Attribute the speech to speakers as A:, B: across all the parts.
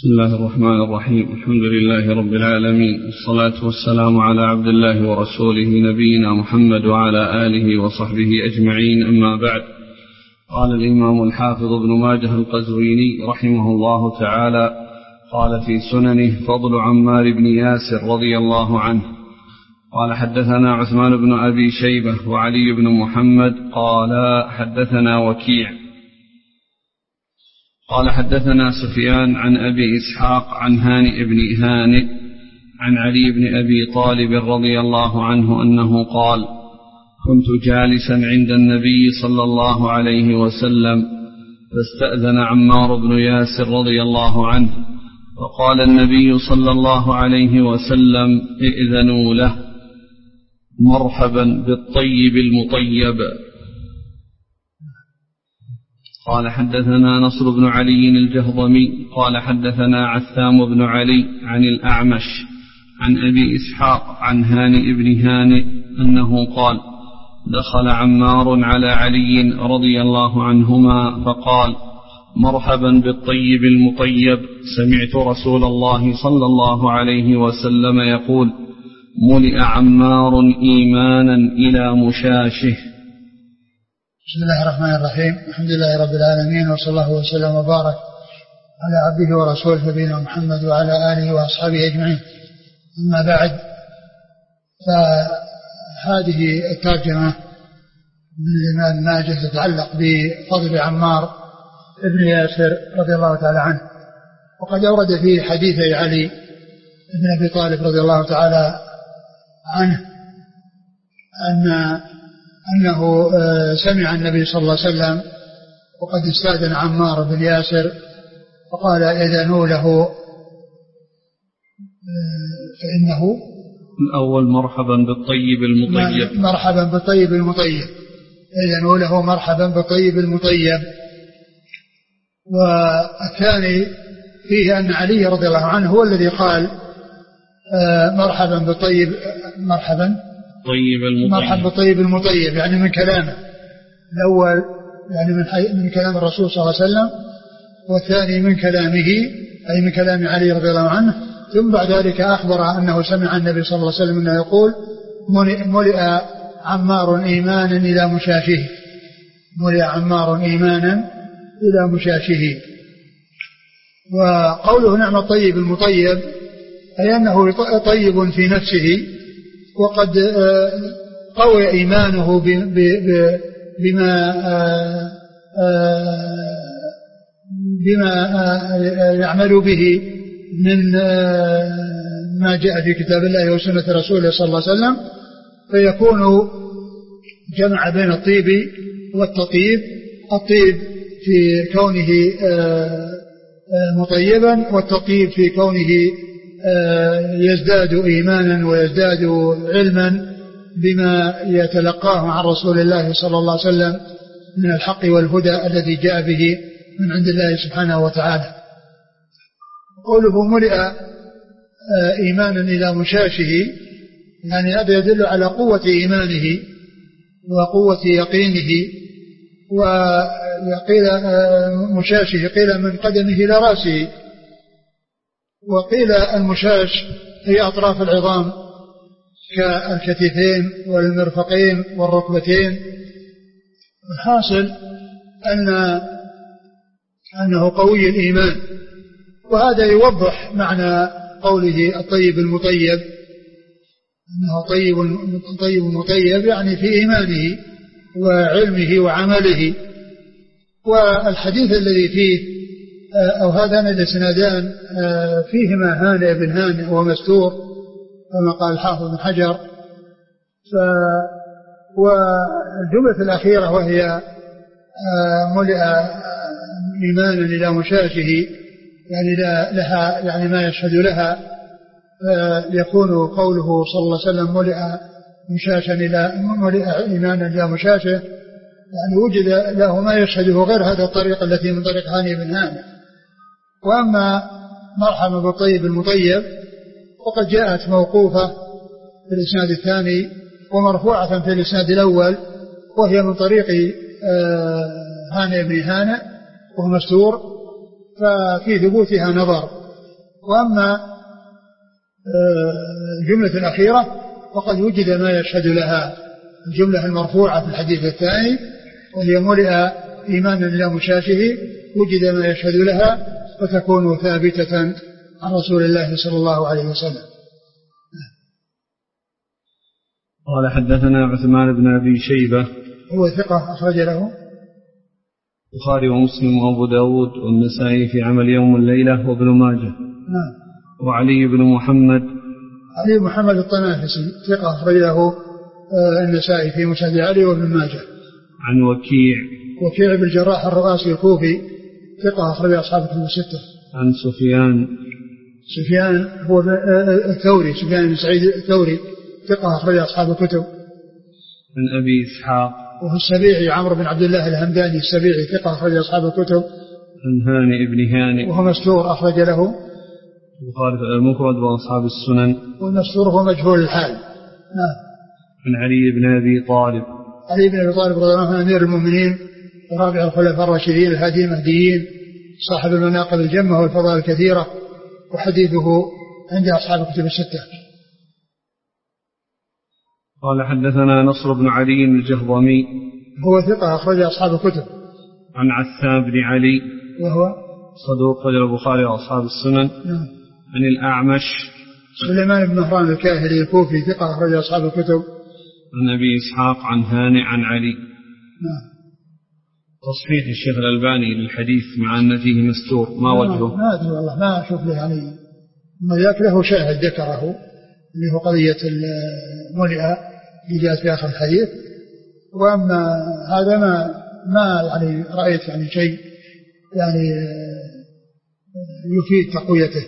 A: بسم الله الرحمن الرحيم. الحمد لله رب العالمين، والصلاة والسلام على عبد الله ورسوله نبينا محمد وعلى آله وصحبه أجمعين، أما بعد. قال الإمام الحافظ ابن ماجه القزويني رحمه الله تعالى قال في سننه: فضل عمار بن ياسر رضي الله عنه. قال: حدثنا عثمان بن أبي شيبة وعلي بن محمد قال حدثنا وكيع قال حدثنا سفيان عن أبي إسحاق عن هانئ بن هانئ عن علي بن أبي طالب رضي الله عنه أنه قال: كنت جالسا عند النبي صلى الله عليه وسلم فاستأذن عمار بن ياسر رضي الله عنه، فقال النبي صلى الله عليه وسلم: ائذنوا له، مرحبا بالطيب المطيب. قال: حدثنا نصر بن علي الجهضمي قال حدثنا عثام بن علي عن الأعمش عن أبي إسحاق عن هانئ بن هانئ أنه قال: دخل عمار على علي رضي الله عنهما فقال: مرحبا بالطيب المطيب، سمعت رسول الله صلى الله عليه وسلم يقول: ملئ عمار إيمانا إلى مشاشه.
B: بسم الله الرحمن الرحيم. الحمد لله رب العالمين، وصلى الله وسلم وبارك على عبده ورسوله نبينا محمد وعلى آله وأصحابه أجمعين، أما بعد. فهذه الترجمة من الإمام ماجه تتعلق بفضل عمار بن ياسر رضي الله تعالى عنه، وقد أورد فيه حديث علي بن أبي طالب رضي الله تعالى عنه أنه سمع النبي صلى الله عليه وسلم وقد استأذن عمار بن ياسر فقال: إذنوا له فإنه
A: الأول مرحبا بالطيب المطيب،
B: مرحبا بالطيب المطيب، إذنوا له مرحبا بالطيب المطيب. والثاني فيه أن علي رضي الله عنه هو الذي قال: مرحبا بالطيب، مرحبا بالطيب المطيب، يعني من كلامه الأول، يعني من كلام الرسول صلى الله عليه وسلم، والثاني من كلامه أي من كلام علي رضي الله عنه. ثم بعد ذلك أخبر أنه سمع النبي صلى الله عليه وسلم أنه يقول: ملئ عمار إيمانا إلى مشاشه، ملئ عمار إيمانا إلى مشاشه. وقوله نعم الطيب المطيب أي أنه طيب في نفسه، وقد قوي إيمانه بما يعمل به من ما جاء في كتاب الله وسنة رسوله صلى الله عليه وسلم، فيكون جمع بين الطيب والتطيب، الطيب في كونه مطيبا، والتطيب في كونه يزداد إيمانا ويزداد علما بما يتلقاه عن رسول الله صلى الله عليه وسلم من الحق والهدى الذي جاء به من عند الله سبحانه وتعالى. قوله ملئ إيمانا إلى مشاشه، يعني هذا يدل على قوة إيمانه وقوة يقينه. وقيل مشاشه قيل من قدمه إلى رأسه، وقيل المشاش هي أطراف العظام كالكتفين والمرفقين والركبتين. الحاصل أنه قوي الإيمان، وهذا يوضح معنى قوله الطيب المطيب، أنه طيب مطيب يعني في إيمانه وعلمه وعمله. والحديث الذي فيه أو هذان الاسنادان فيهما هانئ بن هانئ ومستور كما قال الحافظ بن حجر. والجملة الأخيرة وهي ملئ إيمانا إلى مشاشه، يعني لها يعني ما يشهد لها، يكون قوله صلى الله عليه وسلم ملئ إيمانا إلى مشاشه، يعني وجد له ما يشهده غير هذا الطريق التي من طريق هانئ بن هانئ. وأما مرحبا بالطيب المطيب وقد جاءت موقوفة في الإسناد الثاني ومرفوعة في الإسناد الأول، وهي من طريق هانئ بن هانئ وهو مستور، ففي ثبوتها نظر، وأما الجملة الأخيرة فقد وجد ما يشهد لها، الجملة المرفوعة في الحديث الثاني وهي ملئ إيمانا إلى مشاشه، وجد ما يشهد لها فتكون ثابتة عن رسول الله صلى الله عليه وسلم.
A: قال حدثنا عثمان بن أبي شيبة
B: هو ثقة أخرج له
A: البخاري ومسلم وأبو داود والنسائي في عمل يوم الليلة وابن ماجه. وعلي بن محمد
B: الطنافسي ثقة أخرج له النسائي في مسند علي وابن ماجه.
A: عن
B: وكيع بن الجراح الرؤاسي الكوفي ثقة أخرج أصحاب الكتب الستة.
A: عن
B: سفيان هو الثوري، سفيان بن سعيد الثوري ثقة أخرج أصحاب الكتب.
A: عن أبي إسحاق
B: وهو السبيعي عمرو بن عبد الله الهمداني السبيعي ثقة أخرج أصحاب الكتب.
A: عن هاني بن هاني
B: وهو مستور أخرج له
A: البخاري المفرد وأصحاب السنن.
B: والمستور هو مجهول الحال.
A: عن علي بن أبي طالب
B: رضي الله عنه أمير المؤمنين ورابع الخلفاء الراشدين الهادي المهديين صاحب المناقب الجمة والفضائل الكثيرة، وحديثه عند أصحاب الكتب الستة.
A: قال حدثنا نصر بن علي الجهضمي
B: هو ثقة أخرج أصحاب الكتب.
A: عن عثام بن علي
B: وهو
A: صدوق رجل البخاري وأصحاب السنن. عن الأعمش
B: سليمان بن مهران الكاهلي الكوفي ثقة أخرج أصحاب الكتب.
A: عن أبي إسحاق عن هاني عن علي. تصحيح الشيخ الألباني للحديث مع أن فيه مستور ما وجهه؟
B: ما أدري والله، ما أشوف له يعني، ما ذاك له شاهد ذكره اللي هو قضية الملئة اللي جاءت في آخر الحديث، وأما هذا ما يعني رأيت يعني شيء يعني يفيد تقويته.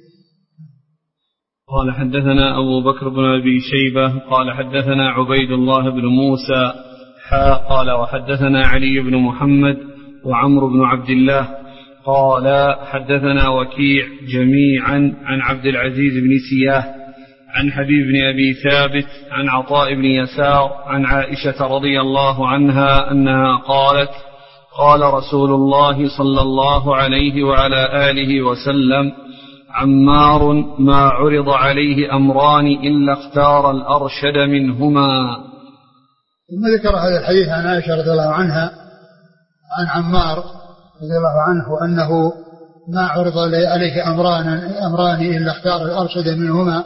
A: قال حدثنا أبو بكر بن أبي شيبة قال حدثنا عبيد الله بن موسى قال وحدثنا علي بن محمد وعمرو بن عبد الله قال حدثنا وكيع جميعا عن عبد العزيز بن سياه عن حبيب بن أبي ثابت عن عطاء بن يسار عن عائشة رضي الله عنها أنها قالت قال رسول الله صلى الله عليه وعلى آله وسلم عمار ما عرض عليه أمران إلا اختار الأرشد منهما.
B: ثم ذكر هذا الحديث عن عائشة رضي الله عنها عن عمار رضي الله عنه أنه ما عرض عليه أمران إلا اختار الأرشد منهما.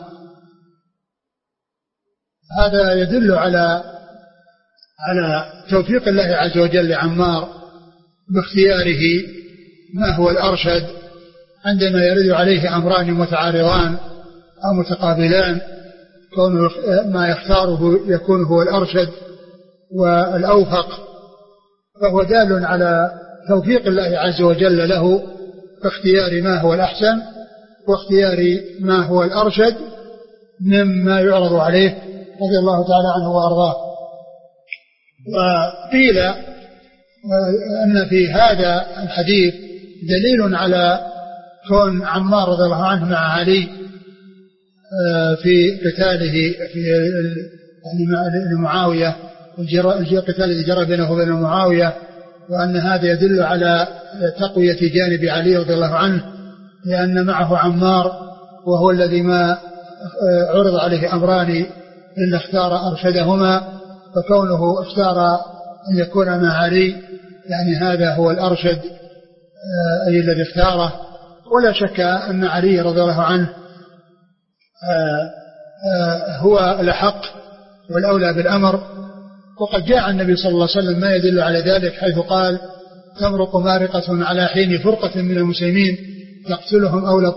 B: هذا يدل على توفيق الله عز وجل لعمار باختياره ما هو الأرشد عندما يرد عليه أمران متعارضان أو متقابلان، كون ما يختاره يكون هو الأرشد والأوفق، فهو دال على توفيق الله عز وجل له باختيار ما هو الأحسن واختيار ما هو الأرشد مما يعرض عليه رضي الله تعالى عنه وأرضاه. وقيل أن في هذا الحديث دليل على كون عمار رضي الله عنه مع علي في قتاله في معاوية، القتال الذي جرى بينه وبين معاوية، وأن هذا يدل على تقوية جانب علي رضي الله عنه، لأن معه عمار وهو الذي ما عرض عليه أمران إلا اختار أرشدهما، فكونه اختار أن يكون مع علي يعني هذا هو الأرشد أي الذي اختاره. ولا شك أن علي رضي الله عنه هو الأحق والأولى بالأمر، وقد جاء النبي صلى الله عليه وسلم ما يدل على ذلك، حيث قال تمرق مارقة على حين فرقة من المسلمين تقتلهم أولى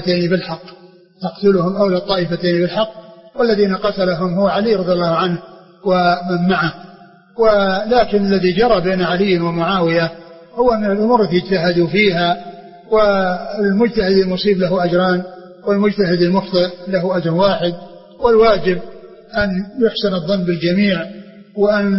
B: الطائفتين بالحق والذين قتلهم هو علي رضي الله عنه ومن معه. ولكن الذي جرى بين علي ومعاوية هو من الأمور التي اجتهدوا فيها، والمجتهد المصيب له أجران والمجتهد المخطئ له أجر واحد، والواجب أن يحسن الظن بالجميع، وأن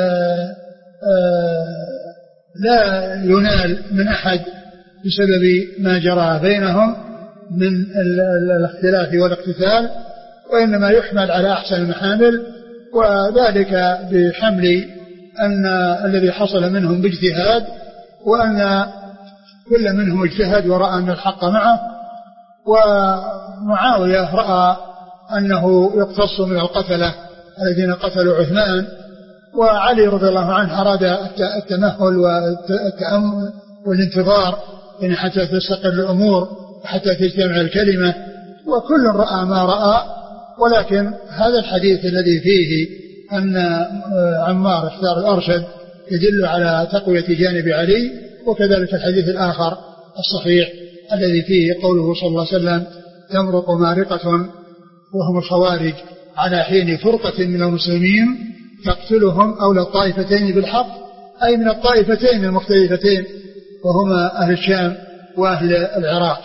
B: لا ينال من أحد بسبب ما جرى بينهم من الاختلاف والاقتتال، وإنما يحمل على أحسن المحامل، وذلك بحمل أن الذي حصل منهم باجتهاد، وأن كل منهم اجتهد ورأى أن الحق معه، ومعاوية رأى أنه يقتص من القتلة الذين قتلوا عثمان، وعلي رضي الله عنه أراد التمهل والتأمل والانتظار يعني حتى تستقر الأمور وحتى تجتمع الكلمة، وكل رأى ما رأى. ولكن هذا الحديث الذي فيه أن عمار اختار الأرشد يدل على تقوية جانب علي، وكذلك الحديث الآخر الصحيح الذي فيه قوله صلى الله عليه وسلم تمرق مارقة وهم الخوارج على حين فرقة من المسلمين تقتلهم أولى الطائفتين بالحق، أي من الطائفتين المختلفتين وهما أهل الشام وأهل العراق.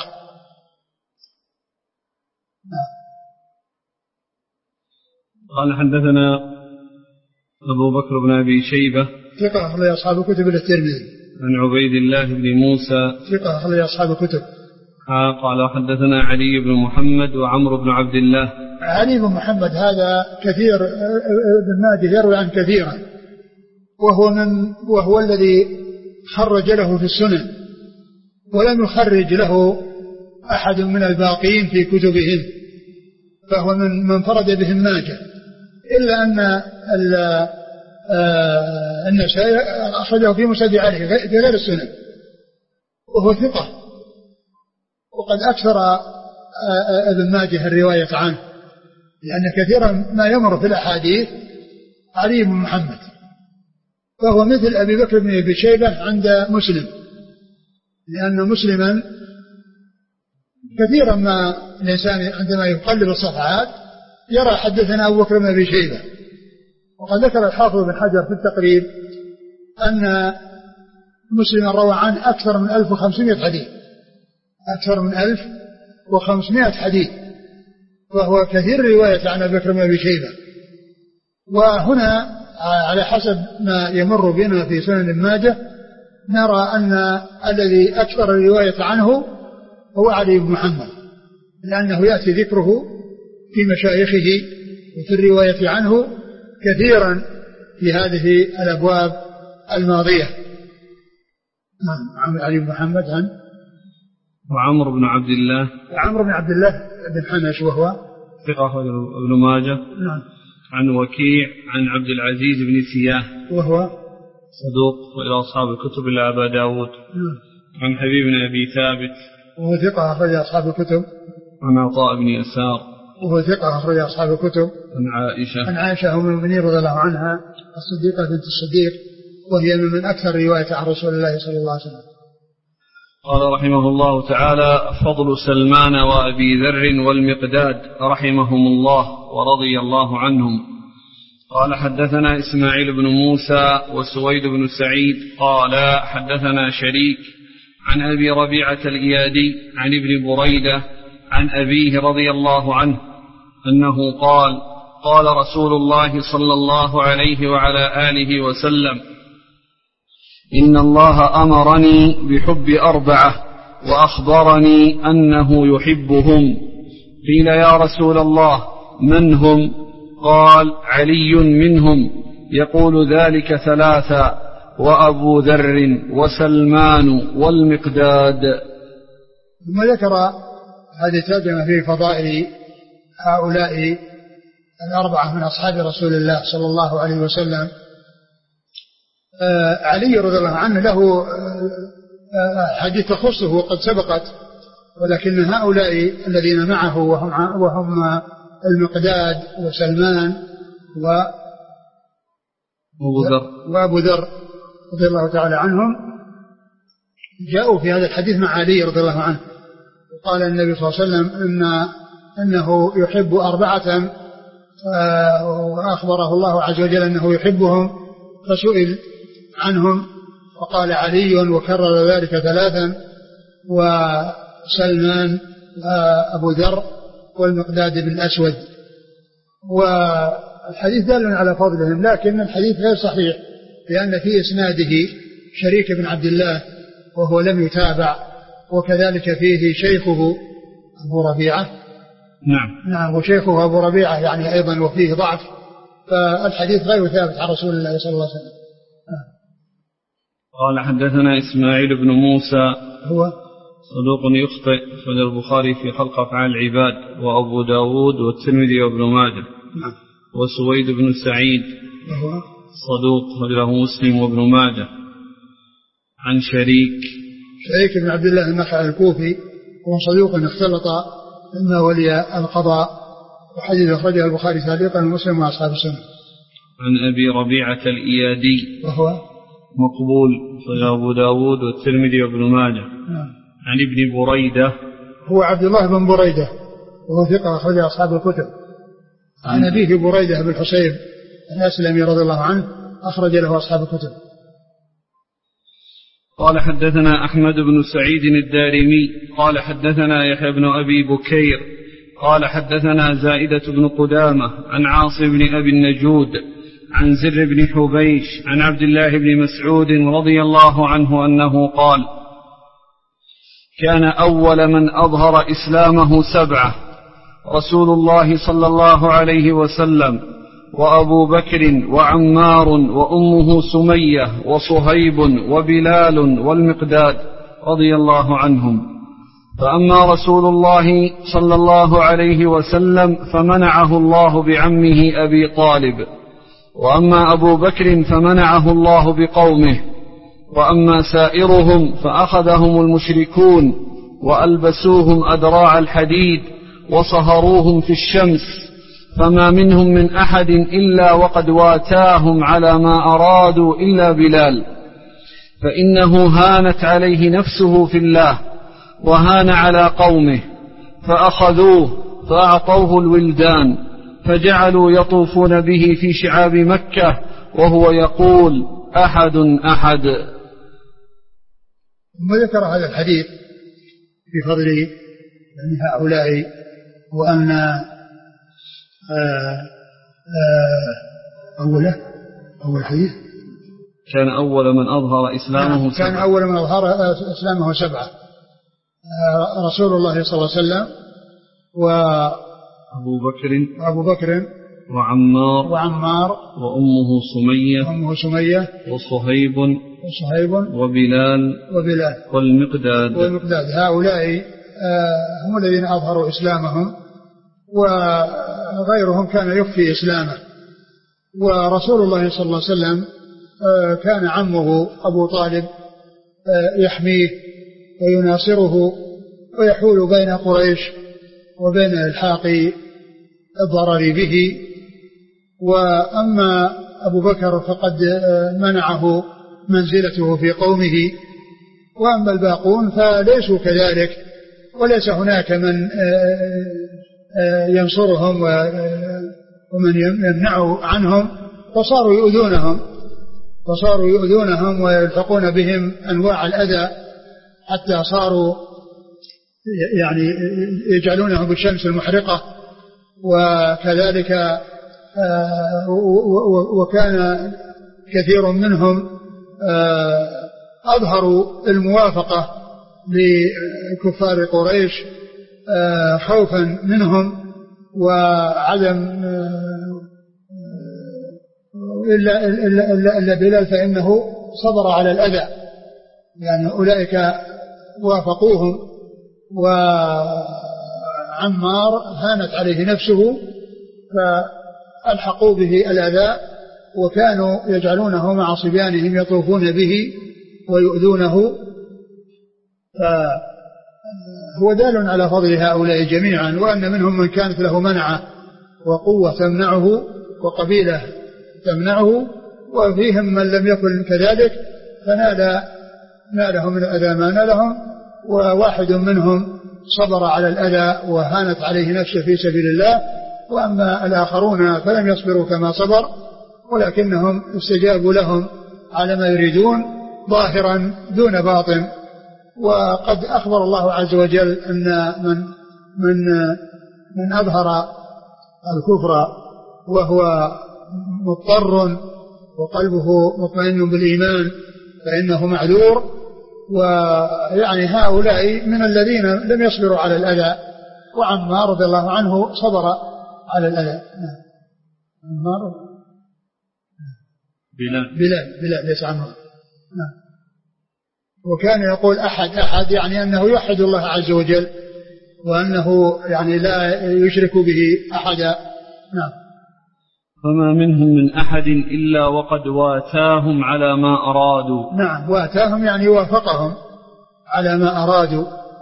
A: قال حدثنا أبو بكر بن أبي شيبة
B: ثقة أخرج أصحاب كتب الترمذي.
A: عن عبيد الله بن موسى
B: ثقة أخرج أصحاب كتب.
A: قال حدثنا علي بن محمد وعمرو بن عبد الله.
B: علي بن محمد هذا كثير ابن ماجه يروي عنه كثيرا، وهو الذي خرج له في السنن، ولم يخرج له أحد من الباقين في كتبهم، فهو من فرد بهم ماجه، إلا أن النسائي أخرجه في مسند علي في غير السنن، وهو ثقة، وقد أكثر ابن ماجه الرواية عنه، لأن كثيرا ما يمر في الأحاديث علي بن محمد، فهو مثل أبي بكر بن أبي شيبة عند مسلم، لأن مسلما كثيرا ما الإنسان عندما يقلب الصفحات يرى حدثنا أبو بكر بن أبي شيبة. وقد ذكر الحافظ بن حجر في التقريب أن مسلم روى عنه أكثر من 1500 حديث، أكثر من 1500 حديث، وهو كثير رواية عن أبي بكر بن أبي شيبة. وهنا على حسب ما يمر بنا في سنن ابن ماجه نرى أن الذي أكثر الرواية عنه هو علي بن محمد، لأنه يأتي ذكره في مشايخه وفي الرواية عنه كثيرا في هذه الأبواب الماضية. علي بن محمد عن
A: وعمرو بن عبد الله.
B: عمرو بن عبد الله بن حنش وهو
A: ثقة ابن ماجه.
B: نعم.
A: عن وكيع عن عبد العزيز بن سياه
B: وهو
A: صدوق وإلى أصحاب الكتب إلا أبا داود. عن حبيب بن أبي ثابت
B: وهو ثقة أخرج أصحاب الكتب.
A: عن عطاء بن يسار
B: وهو ثقة أخرج أصحاب الكتب.
A: عن
B: عائشة أم المؤمنين رضي الله عنها الصديقة بنت الصديق، وهي من أكثر رواية عن رسول الله صلى الله عليه وسلم.
A: قال رحمه الله تعالى: فضل سلمان وأبي ذر والمقداد رحمهم الله ورضي الله عنهم. قال حدثنا إسماعيل بن موسى وسويد بن سعيد قال حدثنا شريك عن أبي ربيعة الإيادي عن ابن بريدة عن أبيه رضي الله عنه أنه قال: قال رسول الله صلى الله عليه وعلى آله وسلم: إن الله أمرني بحب 4 وأخبرني أنه يحبهم. قيل: يا رسول الله من هم؟ قال: علي منهم، يقول ذلك 3: وأبو ذر وسلمان والمقداد.
B: ثم ذكر هذه الترجمة في فضائل هؤلاء 4 من أصحاب رسول الله صلى الله عليه وسلم. علي رضي الله عنه له حديث تخصه وقد سبقت، ولكن هؤلاء الذين معه وهم المقداد وسلمان وأبو ذر رضي الله تعالى عنهم جاءوا في هذا الحديث مع علي رضي الله عنه. وقال النبي صلى الله عليه وسلم إنه يحب 4 وأخبره الله عز وجل أنه يحبهم، فسئل عنهم وقال علي وكرر ذلك 3: وسلمان أبو ذر والمقداد بن الأسود. والحديث دال على فضلهم، لكن الحديث غير صحيح لأن في إسناده شريك بن عبد الله وهو لم يتابع، وكذلك فيه شيخه أبو ربيعة. نعم وشيخه أبو ربيعة يعني أيضا وفيه ضعف، فالحديث غير ثابت عن رسول الله صلى الله عليه وسلم.
A: قال حدثنا إسماعيل بن موسى
B: هو
A: صدوق يخطئ، أخرج البخاري في خلق أفعال العباد وأبو داود والترمذي وابن ماجه. وسويد بن سعيد
B: وهو
A: صدوق، أخرجه مسلم وابن ماجه. عن شريك
B: بن عبد الله النخعي الكوفي، وهو صدوق اختلط إما ولي القضاء، وحديث أخرجه البخاري تعليقا ومسلم وأصحاب السنة.
A: عن أبي ربيعة الإيادي
B: وهو
A: مقبول، أخرجه أبو داود والترمذي وابن ماجه. عن ابن بريدة،
B: هو عبد الله بن بريدة، وهو ثقة أخرج أصحاب الكتب. عن أبيه بريدة بن الحصيب الأسلمي رضي الله عنه، أخرج له أصحاب الكتب.
A: قال حدثنا أحمد بن سعيد الدارمي قال حدثنا يحيى بن أبي بكير قال حدثنا زائدة بن قدامة عن عاصم بن أبي النجود عن زر بن حبيش عن عبد الله بن مسعود رضي الله عنه أنه قال: كان أول من أظهر إسلامه 7: رسول الله صلى الله عليه وسلم، وأبو بكر، وعمار، وأمه سمية، وصهيب، وبلال، والمقداد رضي الله عنهم. فأما رسول الله صلى الله عليه وسلم فمنعه الله بعمه أبي طالب، وأما أبو بكر فمنعه الله بقومه، وأما سائرهم فأخذهم المشركون وألبسوهم أدراع الحديد وصهروهم في الشمس، فما منهم من أحد إلا وقد واتاهم على ما أرادوا إلا بلال، فإنه هانت عليه نفسه في الله وهان على قومه، فأخذوه فأعطوه الولدان، فجعلوا يطوفون به في شعاب مكة وهو يقول: أحد أحد.
B: ثم ذكر هذا الحديث في فضل هؤلاء، وأن أول حديث
A: كان أول من أظهر إسلامه 7.
B: كان أول من أظهر إسلامه 7: رسول الله صلى الله عليه وسلم، وأبو بكر، وعمار،
A: وأمه سمية، وصهيب، وبلال، والمقداد.
B: هؤلاء هم الذين أظهروا إسلامهم، وغيرهم كان يخفي إسلامه. ورسول الله صلى الله عليه وسلم كان عمه أبو طالب يحميه ويناصره ويحول بين قريش وبين الحاق الضرر به. وأما أبو بكر فقد منعه منزلته في قومه، وأما الباقون فليسوا كذلك، وليس هناك من ينصرهم ومن يمنع عنهم، فصاروا يؤذونهم ويلحقون بهم أنواع الأذى، حتى صاروا يعني يجعلونهم بالشمس المحرقة. وكذلك وكان كثير منهم أظهروا الموافقة لكفار قريش خوفا منهم وعدم إلا بلال، فإنه صبر على الأذى، يعني أولئك وافقوهم. وعمار هانت عليه نفسه فألحقوا به الأذى، وكانوا يجعلونه مع صبيانهم يطوفون به ويؤذونه. فهو دال على فضل هؤلاء جميعا، وأن منهم من كانت له منعة وقوة تمنعه وقبيلة تمنعه، وفيهم من لم يكن كذلك فنالهم من الأذى ما نالهم، وواحد منهم صبر على الأذى وهانت عليه نفسه في سبيل الله. وأما الآخرون فلم يصبروا كما صبر، ولكنهم استجابوا لهم على ما يريدون ظاهرا دون باطن. وقد أخبر الله عز وجل أن من أظهر الكفر وهو مضطر وقلبه مطمئن بالإيمان فإنه معذور. ويعني هؤلاء من الذين لم يصبروا على الأذى، وعمار رضي الله عنه صبر على الأذى. عمار بلال ليس عمار. وكان يقول أحد يعني أنه يوحد الله عز وجل وأنه يعني لا يشرك به أحدا. نعم.
A: فما منهم من أحد إلا وقد واتاهم على ما أرادوا.
B: نعم، واتاهم يعني وافقهم على ما أرادوا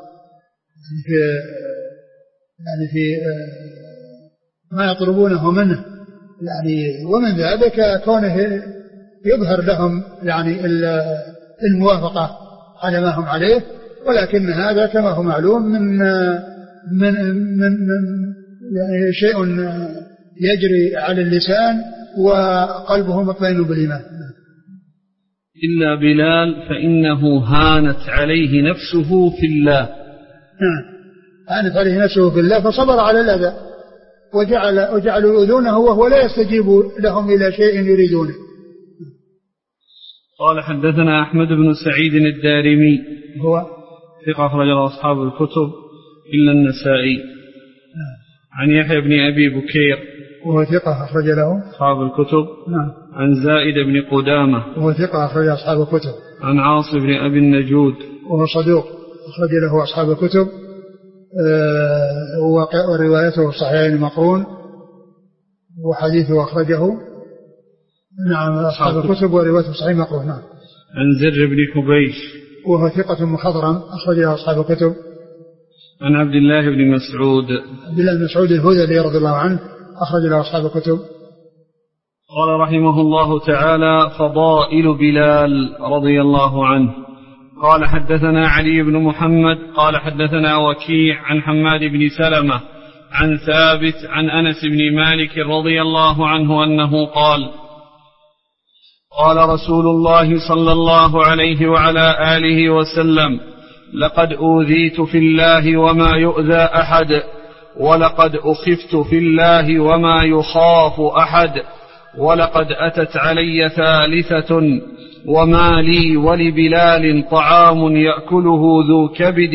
B: في ما يطلبونه منه يعني، ومن ذلك كونه يظهر لهم يعني الموافقة على ما هم عليه، ولكن هذا كما هو معلوم من يعني شيء يجري على اللسان وقلبه مطمئن بالإيمان.
A: إلا بلال فإنه هانت عليه نفسه في الله.
B: هانت عليه نفسه في الله فصبر على الأذى وجعلوا يؤذونه وهو لا يستجيب لهم إلى شيء يريدونه.
A: قال حدثنا أحمد بن سعيد الدارمي
B: هو
A: ثقة أخرج له أصحاب الكتب إلا النسائي. عن يحيى بن أبي بكير
B: وهو ثقة أخرج له
A: أصحاب الكتب. عن زائد بن قدامة وهو
B: ثقة أخرج أصحاب الكتب.
A: عن عاصم بن أبي النجود
B: وهو صدوق أخرج له أصحاب الكتب وروايته صحيحين مقرون وحديثه أخرجه نعم أصحاب الكتب وروايته صحيح مقرون. نعم.
A: عن زر بن حبيش
B: وهو ثقة مخضرم أخرج له أصحاب الكتب.
A: عن عبد الله بن مسعود
B: الهذلي رضي الله عنه أخرج له أصحاب الكتب.
A: قال رحمه الله تعالى: فضائل بلال رضي الله عنه. قال حدثنا علي بن محمد قال حدثنا وكيع عن حماد بن سلمة عن ثابت عن أنس بن مالك رضي الله عنه أنه قال: قال رسول الله صلى الله عليه وعلى آله وسلم: لقد أوذيت في الله وما يؤذى أحد، ولقد أخفت في الله وما يخاف أحد، ولقد أتت علي ثالثة وما لي ولبلال طعام يأكله ذو كبد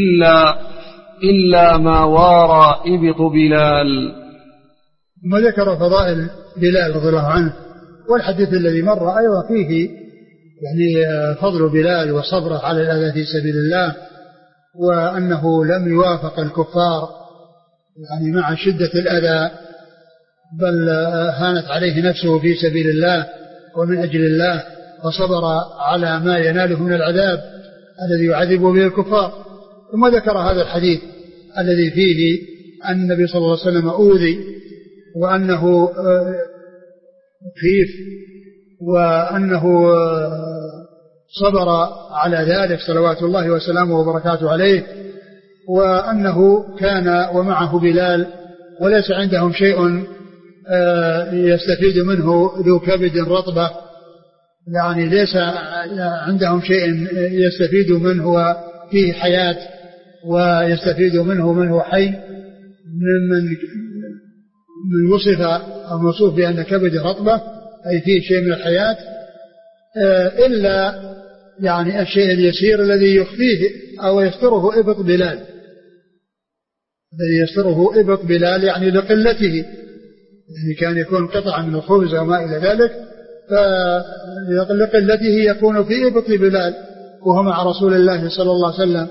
A: إلا ما وارى إبط بلال.
B: ثم ذكر فضائل بلال رضي الله عنه، والحديث الذي مر أيضا فيه يعني فضل بلال وصبره على الأذى في سبيل الله، وأنه لم يوافق الكفار يعني مع شدة الأذى، بل هانت عليه نفسه في سبيل الله ومن أجل الله، وصبر على ما يناله من العذاب الذي يعذب به الكفار. ثم ذكر هذا الحديث الذي فيه أن النبي صلى الله عليه وسلم أوذي وأنه خيف وأنه صبر على ذلك صلوات الله وسلامه وبركاته عليه، وأنه كان ومعه بلال وليس عندهم شيء يستفيد منه ذو كبد رطبة، يعني ليس عندهم شيء يستفيد منه فيه حياة ويستفيد منه من هو حي، من وصف أو موصوف بأن كبد رطبة أي فيه شيء من الحياة، إلا يعني الشيء اليسير الذي يخفيه أو يستره إبط بلال، الذي يستره إبط بلال يعني لقلته، يعني كان يكون قطعة من الخبز أو ما إلى ذلك، فلقلته يكون في إبط بلال وهو مع رسول الله صلى الله عليه وسلم.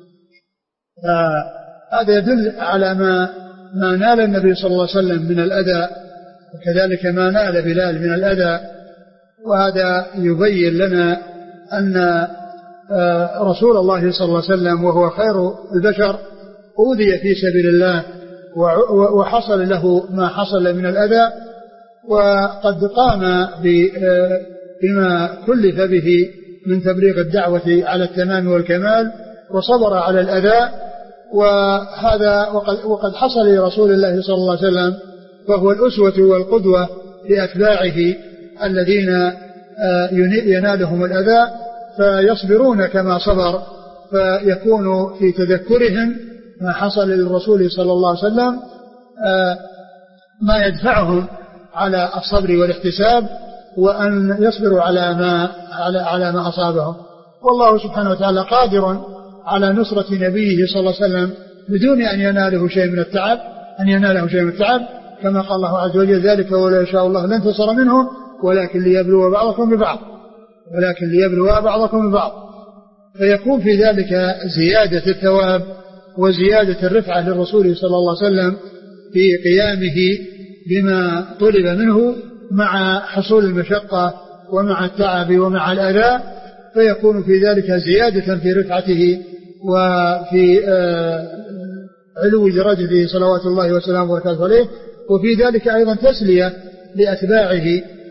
B: هذا يدل على ما نال النبي صلى الله عليه وسلم من الأذى، وكذلك ما نال بلال من الأذى. وهذا يبين لنا أن رسول الله صلى الله عليه وسلم وهو خير البشر أوذي في سبيل الله وحصل له ما حصل من الأذى، وقد قام بما كلف به من تبليغ الدعوة على التمام والكمال، وصبر على الأذى. وهذا وقد حصل لرسول الله صلى الله عليه وسلم، فهو الأسوة والقدوة لأتباعه الذين ينالهم الأذى فيصبرون كما صبر، فيكون في تذكرهم ما حصل للرسول صلى الله عليه وسلم ما يدفعهم على الصبر والاحتساب، وأن يصبروا على ما أصابهم. والله سبحانه وتعالى قادر على نصرة نبيه صلى الله عليه وسلم بدون أن يناله شيء من التعب، كما قال الله عز وجل: ذلك ولا يشاء الله لانتصر منهم ولكن ليبلو بعضكم ببعض. فيكون في ذلك زيادة الثواب وزيادة الرفعة للرسول صلى الله عليه وسلم في قيامه بما طلب منه مع حصول المشقة ومع التعب ومع الأذى، فيكون في ذلك زيادة في رفعته وفي علو درجته صلوات الله وسلامه وبركاته عليه، وفي ذلك أيضا تسلية لأتباعه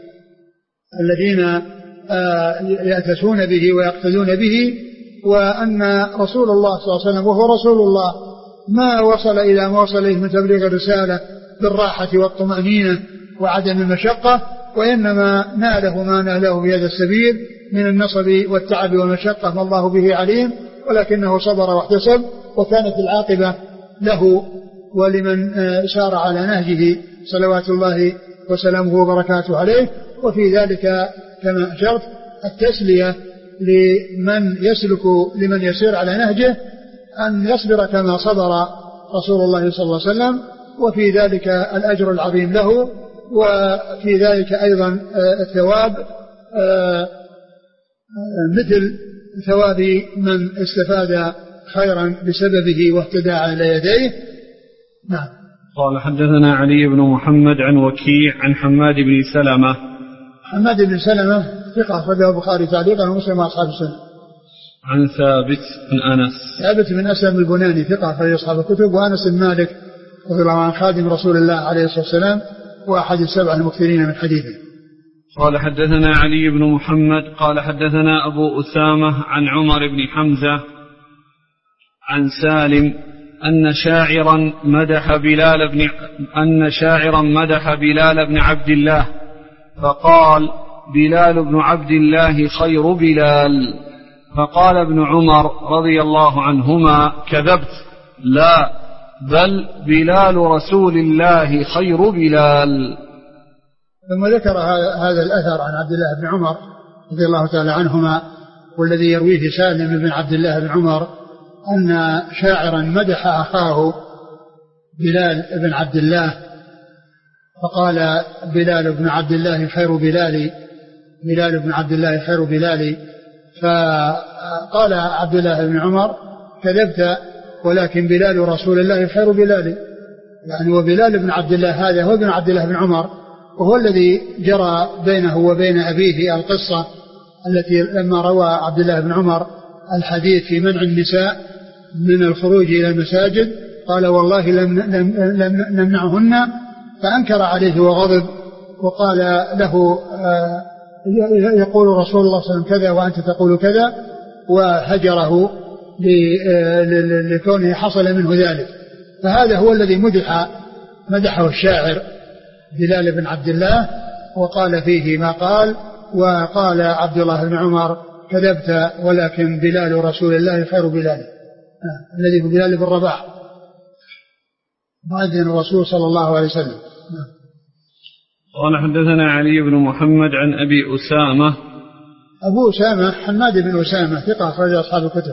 B: الذين يأتسون به ويقتدون به، وأن رسول الله صلى الله عليه وسلم وهو رسول الله ما وصل إلى ما وصل إليه من تبليغ الرسالة بالراحة والطمأنينة وعدم المشقة، وإنما ناله ما ناله بهذا السبيل من النصب والتعب والمشقة ما الله به عليم، ولكنه صبر واحتسب، وكانت العاقبة له ولمن سار على نهجه صلوات الله وسلامه وبركاته عليه. وفي ذلك كما أشرت التسلية لمن يسير على نهجه أن يصبر كما صبر رسول الله صلى الله عليه وسلم، وفي ذلك الأجر العظيم له، وفي ذلك أيضا الثواب مثل ثواب من استفاد خيرا بسببه واهتدى على يديه. نعم.
A: قال حدثنا علي بن محمد عن وكيع عن حماد بن سلمة.
B: حماد بن سلمة ثقة أخرجه البخاري تعليقا ومسلم أصحاب السنة.
A: عن ثابت بن أنس.
B: ثابت بن أسلم البناني ثقة أخرج أصحاب الكتب. وأنس بن مالك رضي الله عنه خادم رسول الله عليه الصلاة والسلام وأحد السبع المكثرين من حديثه.
A: قال حدثنا علي بن محمد قال حدثنا أبو أسامة عن عمر بن حمزة عن سالم أن شاعرا مدح بلال بن عبد الله فقال بلال بن عبد الله خير بلال، فقال ابن عمر رضي الله عنهما كذبت، لا بل بلال رسول الله خير بلال.
B: ثم ذكر هذا الأثر عن عبد الله بن عمر رضي الله تعالى عنهما، والذي يرويه سالم بن عبد الله بن عمر أن شاعرا مدح أخاه بلال بن عبد الله فقال بلال بن عبد الله خير بلالي، بلال بن عبد الله خير بلالي. فقال عبد الله بن عمر كذبت، ولكن بلال رسول الله خير بلالي. يعني وبلال بن عبد الله هذا هو ابن عبد الله بن عمر، وهو الذي جرى بينه وبين أبيه القصة التي لما روى عبد الله بن عمر الحديث في منع النساء من الخروج إلى المساجد قال والله لم نمنعهن، فأنكر عليه وغضب وقال له يقول رسول الله صلى الله عليه وسلم كذا وأنت تقول كذا، وهجره لكونه حصل منه ذلك. فهذا هو الذي مدحه الشاعر بلال بن عبد الله وقال فيه ما قال. وقال عبد الله بن عمر كذبت، ولكن بلال رسول الله خير بلال، الذي هو بلال بن رباح مؤذن الرسول صلى الله عليه وسلم.
A: قال حدثنا علي بن محمد عن أبي أسامة.
B: أبو أسامة حماد بن أسامة ثقة أخرج أصحاب الكتب.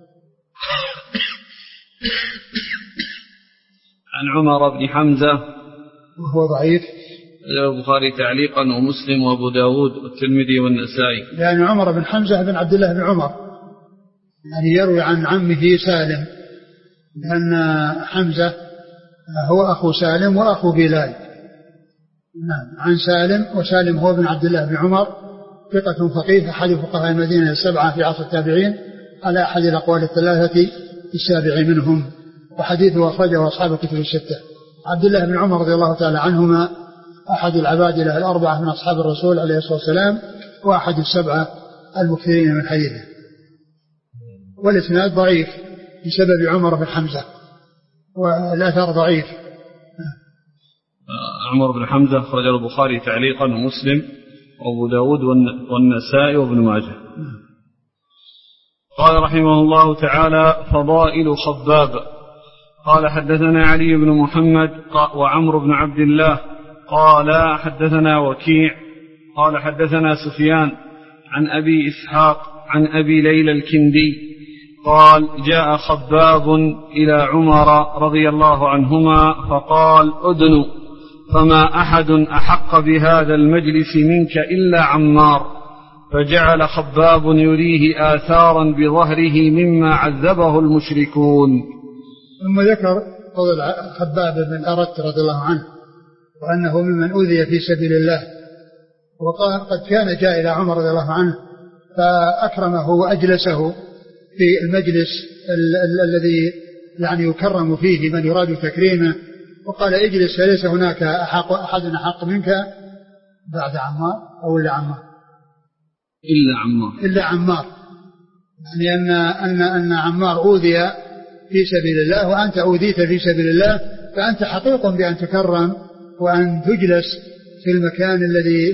A: عن عمر بن حمزة
B: وهو ضعيف،
A: البخاري تعليقا ومسلم وابو داود والترمذي والنسائي.
B: يعني عمر بن حمزة بن عبد الله بن عمر، يعني يروي عن عمه سالم، لأن حمزة هو أخو سالم وأخو بلال. نعم، عن سالم، وسالم هو بن عبد الله بن عمر ثقة فقيه أحد فقهاء المدينة السبعة في عصر التابعين على أحد الأقوال الثلاثة السابع منهم، وحديثه أخرجه أصحاب الكتب الستة. عبد الله بن عمر رضي الله تعالى عنهما أحد العبادلة الأربعة من أصحاب الرسول عليه الصلاة والسلام، وأحد السبعة المكثرين من حديثه. والإسناد ضعيف بسبب عمر بن حمزة، والأثر ضعيف.
A: عمر بن حمزة خرج البخاري تعليقا ومسلم وأبو داود والنسائي وابن ماجه. قال رحمه الله تعالى فضائل خباب. قال حدثنا علي بن محمد وعمر بن عبد الله قال حدثنا وكيع قال حدثنا سفيان عن أبي إسحاق عن أبي ليلى الكندي قال جاء خباب إلى عمر رضي الله عنهما فقال أدنو، فما أحد أحق بهذا المجلس منك إلا عمار، فجعل خباب يريه آثارا بظهره مما عذبه المشركون.
B: ثم ذكر فضل خباب بن الأرت رضي الله عنه وأنه ممن أوذي في سبيل الله، وقال قد كان جاء إلى عمر رضي الله عنه فأكرمه وأجلسه في المجلس الذي يعني يكرم فيه من يراد تكريمه، وقال اجلس فليس هناك أحد أحق منك بعد عمار أو إلا عمار إلا عمار، يعني أن عمار أوذي في سبيل الله وأنت أوذيت في سبيل الله، فأنت حقيق بأن تكرم وأن تجلس في المكان الذي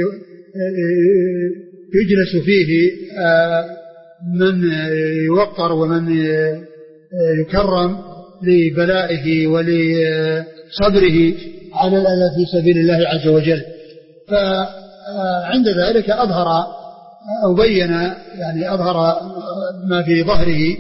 B: يجلس فيه من يوقر ومن يكرم لبلائه ولصبره على الأذى في سبيل الله عز وجل. فعند ذلك أظهر أو بين يعني أظهر ما في ظهره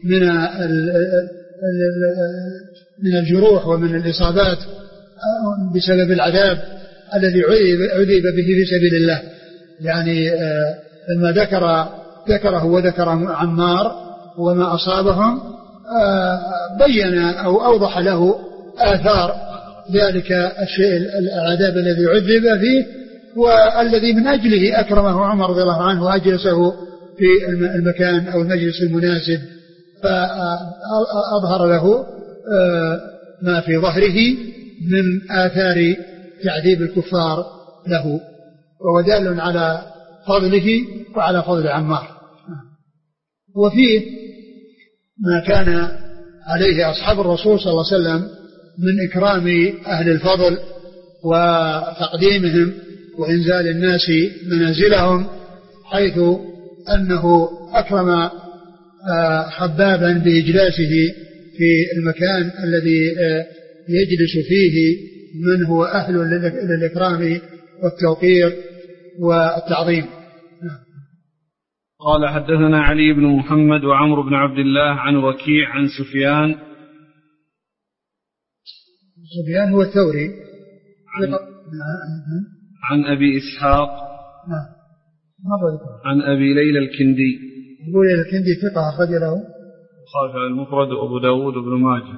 B: من الجروح ومن الإصابات بسبب العذاب الذي عذب به في سبيل الله. يعني لما ذكره وذكر عمار وما أصابهم بين أو أوضح له آثار ذلك الشيء العذاب الذي عذب فيه والذي من أجله أكرمه عمر رضي الله عنه وأجلسه في المكان أو المجلس المناسب، فأظهر له ما في ظهره من آثار تعذيب الكفار له، وهو دال على فضله وعلى فضل عمار. وفيه ما كان عليه أصحاب الرسول صلى الله عليه وسلم من إكرام أهل الفضل وتقديمهم وإنزال الناس منازلهم، حيث أنه أكرم خبابا بإجلاسه في المكان الذي يجلس فيه من هو أهل للإكرام والتوقير والتعظيم.
A: قال حدثنا علي بن محمد وعمر بن عبد الله عن وكيع عن سفيان
B: هو الثوري
A: عن أبي إسحاق عن أبي ليلى الكندي.
B: أبو ليلى الكندي ثقة أخرج له
A: خالف المفرد وأبو داود وابن ماجه.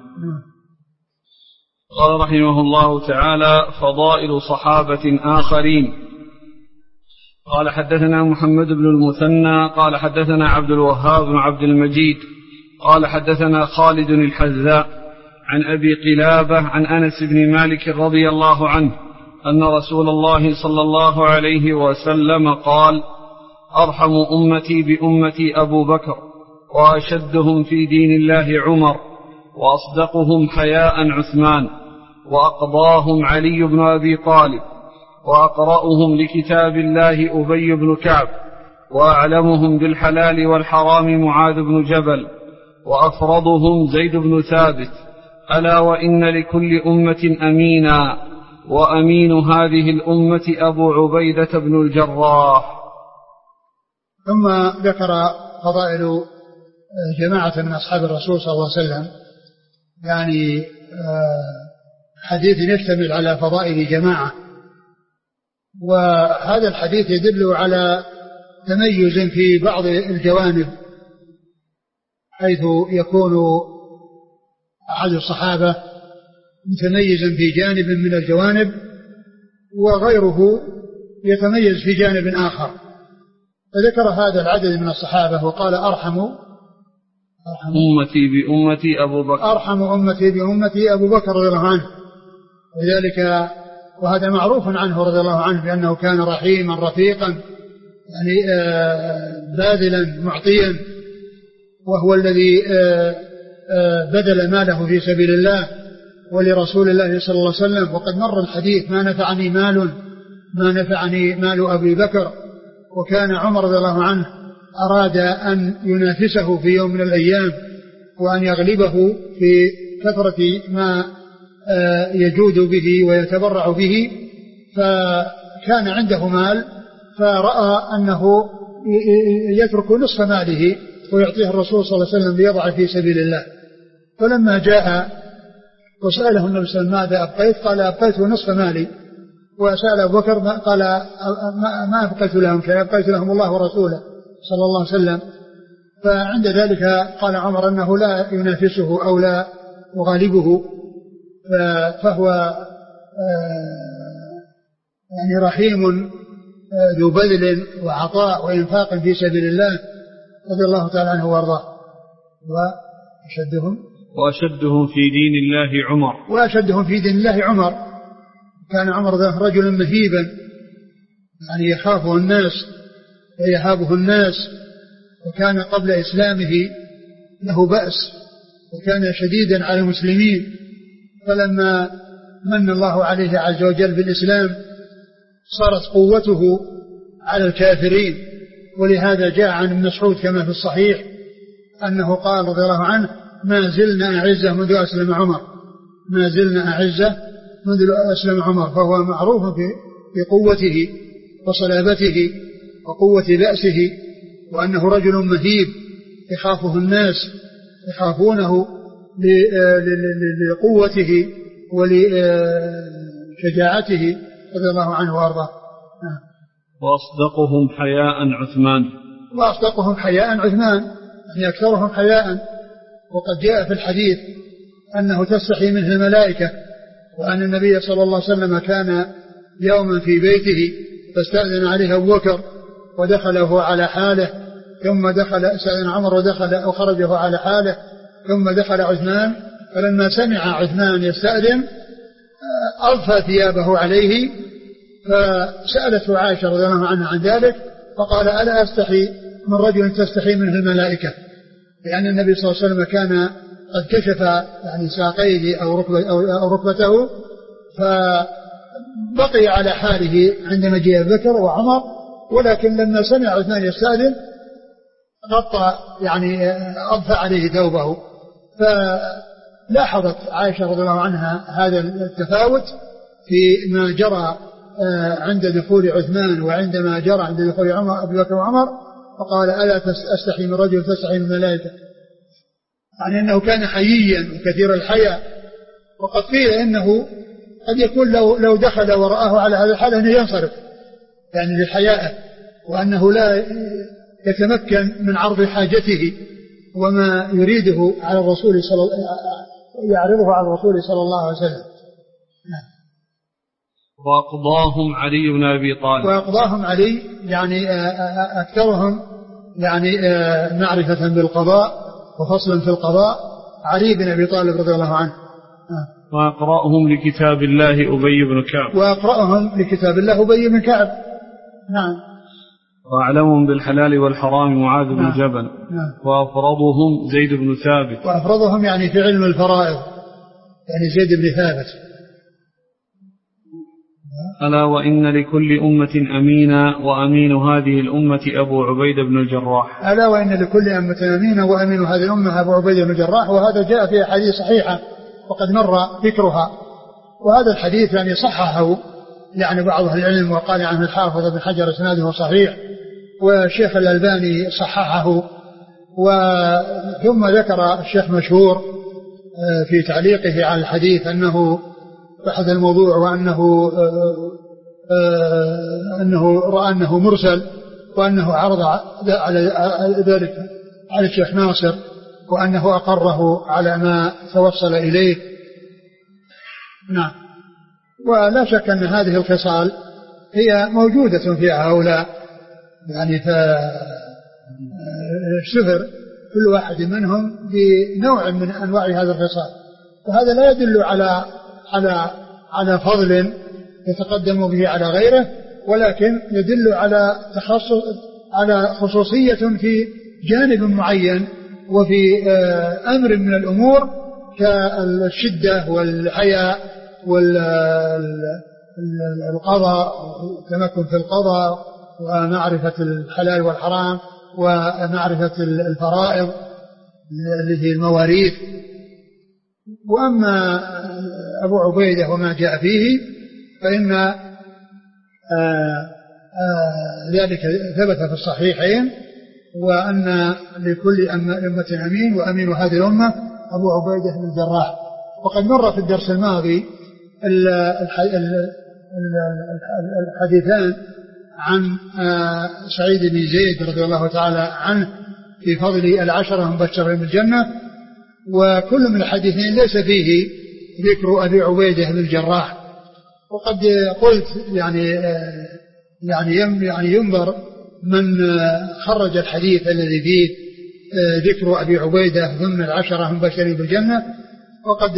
A: قال رحمه الله تعالى: فضائل صحابة آخرين. قال حدثنا محمد بن المثنى قال حدثنا عبد الوهاب بن عبد المجيد قال حدثنا خالد الحذاء عن أبي قلابة عن أنس بن مالك رضي الله عنه أن رسول الله صلى الله عليه وسلم قال: أرحم أمتي بأمتي أبو بكر، وأشدهم في دين الله عمر، وأصدقهم حياء عثمان، وأقضاهم علي بن أبي طالب، وأقرأهم لكتاب الله أبي بن كعب، وأعلمهم بالحلال والحرام معاذ بن جبل، وأفرضهم زيد بن ثابت. ألا وإن لكل أمة أمينا، وأمين هذه الأمة أبو عبيدة بن الجراح.
B: ثم ذكر فضائل جماعة من أصحاب الرسول صلى الله عليه وسلم، يعني حديث يشتمل على فضائل جماعة، وهذا الحديث يدل على تميز في بعض الجوانب، حيث يكون أحد الصحابة متميزا في جانب من الجوانب وغيره يتميز في جانب آخر. فذكر هذا العدد من الصحابة وقال: أرحم
A: أمتي بأمتي أبو بكر،
B: أرحم أمتي بأمتي أبو بكر رضي الله عنه. وذلك وهذا معروف عنه رضي الله عنه بأنه كان رحيما رفيقا، يعني باذلا معطيا، وهو الذي بذل ماله في سبيل الله ولرسول الله صلى الله عليه وسلم. وقد مر الحديث: ما نفعني مال أبي بكر. وكان عمر رضي الله عنه أراد أن ينافسه في يوم من الأيام وأن يغلبه في كثرة ما يجود به ويتبرع به، فكان عنده مال، فرأى أنه يترك نصف ماله ويعطيه الرسول صلى الله عليه وسلم ليضع في سبيل الله. فلما جاء وسأله النبي صلى الله عليه وسلم: ماذا أبقيت؟ قال: أبقيت نصف مالي. وسأل أبو بكر قال ما أبقيت لهم شيئا، أبقيت لهم الله ورسوله صلى الله عليه وسلم. فعند ذلك قال عمر أنه لا ينافسه أو لا يغالبه، فهو يعني رحيم ذو بذل وعطاء وإنفاق في سبيل الله رضي الله تعالى عنه وارضاه.
A: وأشدهم في دين الله عمر.
B: وأشدهم في دين الله عمر. كان عمر رجلا مهيبا، يعني يخافه الناس ويهابه الناس، وكان قبل إسلامه له بأس، وكان شديدا على المسلمين، فلما من الله عليه عز وجل بالإسلام صارت قوته على الكافرين. ولهذا جاء عن ابن مسعود كما في الصحيح أنه قال رضي الله عنه: ما زلنا أعزة منذ أسلم عمر، ما زلنا أعزة منذ أسلم عمر. فهو معروف بقوته وصلابته وقوة بأسه، وأنه رجل مهيب يخافه الناس، يخافونه لقوته ولشجاعته رضي الله عنه وارضاه.
A: وأصدقهم حياء عثمان.
B: وأصدقهم حياء عثمان، يعني أكثرهم حياء. وقد جاء في الحديث أنه تستحي منه الملائكة، وأن النبي صلى الله عليه وسلم كان يوما في بيته فاستأذن عليه أبو بكر ودخله على حاله، ثم دخل استأذن عمر ودخل وخرجه على حاله، ثم دخل عثمان، فلما سمع عثمان يستأذن أضفى ثيابه عليه، فسألته عائشة رضي الله عنها عن ذلك، فقال: ألا أستحي من رجل تستحي منه الملائكة؟ لأن النبي صلى الله عليه وسلم كان قد كشف يعني ساقيه أو ركبته، فبقي على حاله عندما جاء أبو بكر وعمر، ولكن لما سمع عثمان يستأذن غطى يعني أضفى عليه ثوبه. فلاحظت عائشة رضي الله عنها هذا التفاوت في ما جرى عند دخول عثمان وعندما جرى عند دخول أبي بكر وعمر، فقال: ألا أستحي من رجل تستحي من الملائكة؟ يعني أنه كان حييا وكثير الحياء. وقد قيل إنه قد يكون لو دخل ورآه على هذا الحال أنه ينصرف يعني للحياء، وأنه لا يتمكن من عرض حاجته وما يريده على الرسول يعرضه على الرسول صلى الله عليه وسلم.
A: وأقضاهم علي بن أبي طالب.
B: وأقضاهم علي يعني أكثرهم يعني معرفة بالقضاء وفصلا في القضاء علي بن أبي طالب رضي الله عنه.
A: وأقرأهم لكتاب الله أبي بن كعب.
B: وأقرأهم لكتاب الله أبي بن كعب. نعم.
A: وأعلمهم بالحلال والحرام معاذ بن جبل. وأفرضهم زيد بن ثابت.
B: وأفرضهم يعني في علم الفرائض يعني زيد بن ثابت.
A: ألا وإن لكل أمة أمينا وأمين هذه الأمة أبو عبيدة بن الجراح.
B: ألا وإن لكل أمة أمينا وأمين هذه الأمة أبو عبيدة بن الجراح. وهذا جاء في حديث صحيحة وقد مر ذكرها. وهذا الحديث يعني صححه يعني بعض أهل العلم، وقال عنه الحافظ ابن حجر إسناده صحيح، والشيخ الألباني صححه. ثم ذكر الشيخ مشهور في تعليقه على الحديث أنه بحث الموضوع، وأنه رأى أنه مرسل، وأنه عرض على ذلك على الشيخ ناصر، وأنه أقره على ما توصل إليه. نعم. ولا شك أن هذه الخصال هي موجودة في هؤلاء، يعني فشفر كل واحد منهم بنوع من أنواع هذا الخصال، وهذا لا يدل على فضل يتقدم به على غيره، ولكن يدل على خصوصية في جانب معين وفي أمر من الأمور كالشدة والحياء والقضاء، التمكن في القضاء ومعرفة الحلال والحرام ومعرفة الفرائض التي هي المواريث. وأما أبو عبيدة وما جاء فيه فإن ذلك ثبت في الصحيحين، وأن لكل أمة أمين وأمين هذه الأمة أبو عبيدة بن الجراح. وقد مر في الدرس الماضي الحديثان عن سعيد بن زيد رضي الله تعالى عنه في فضل 10 المبشرين بالجنة، وكل من الحديثين ليس فيه ذكر أبي عبيدة بن الجراح. وقد قلت يعني ينظر من خرج الحديث الذي فيه ذكر أبي عبيدة ضمن 10 المبشرين بالجنة، وقد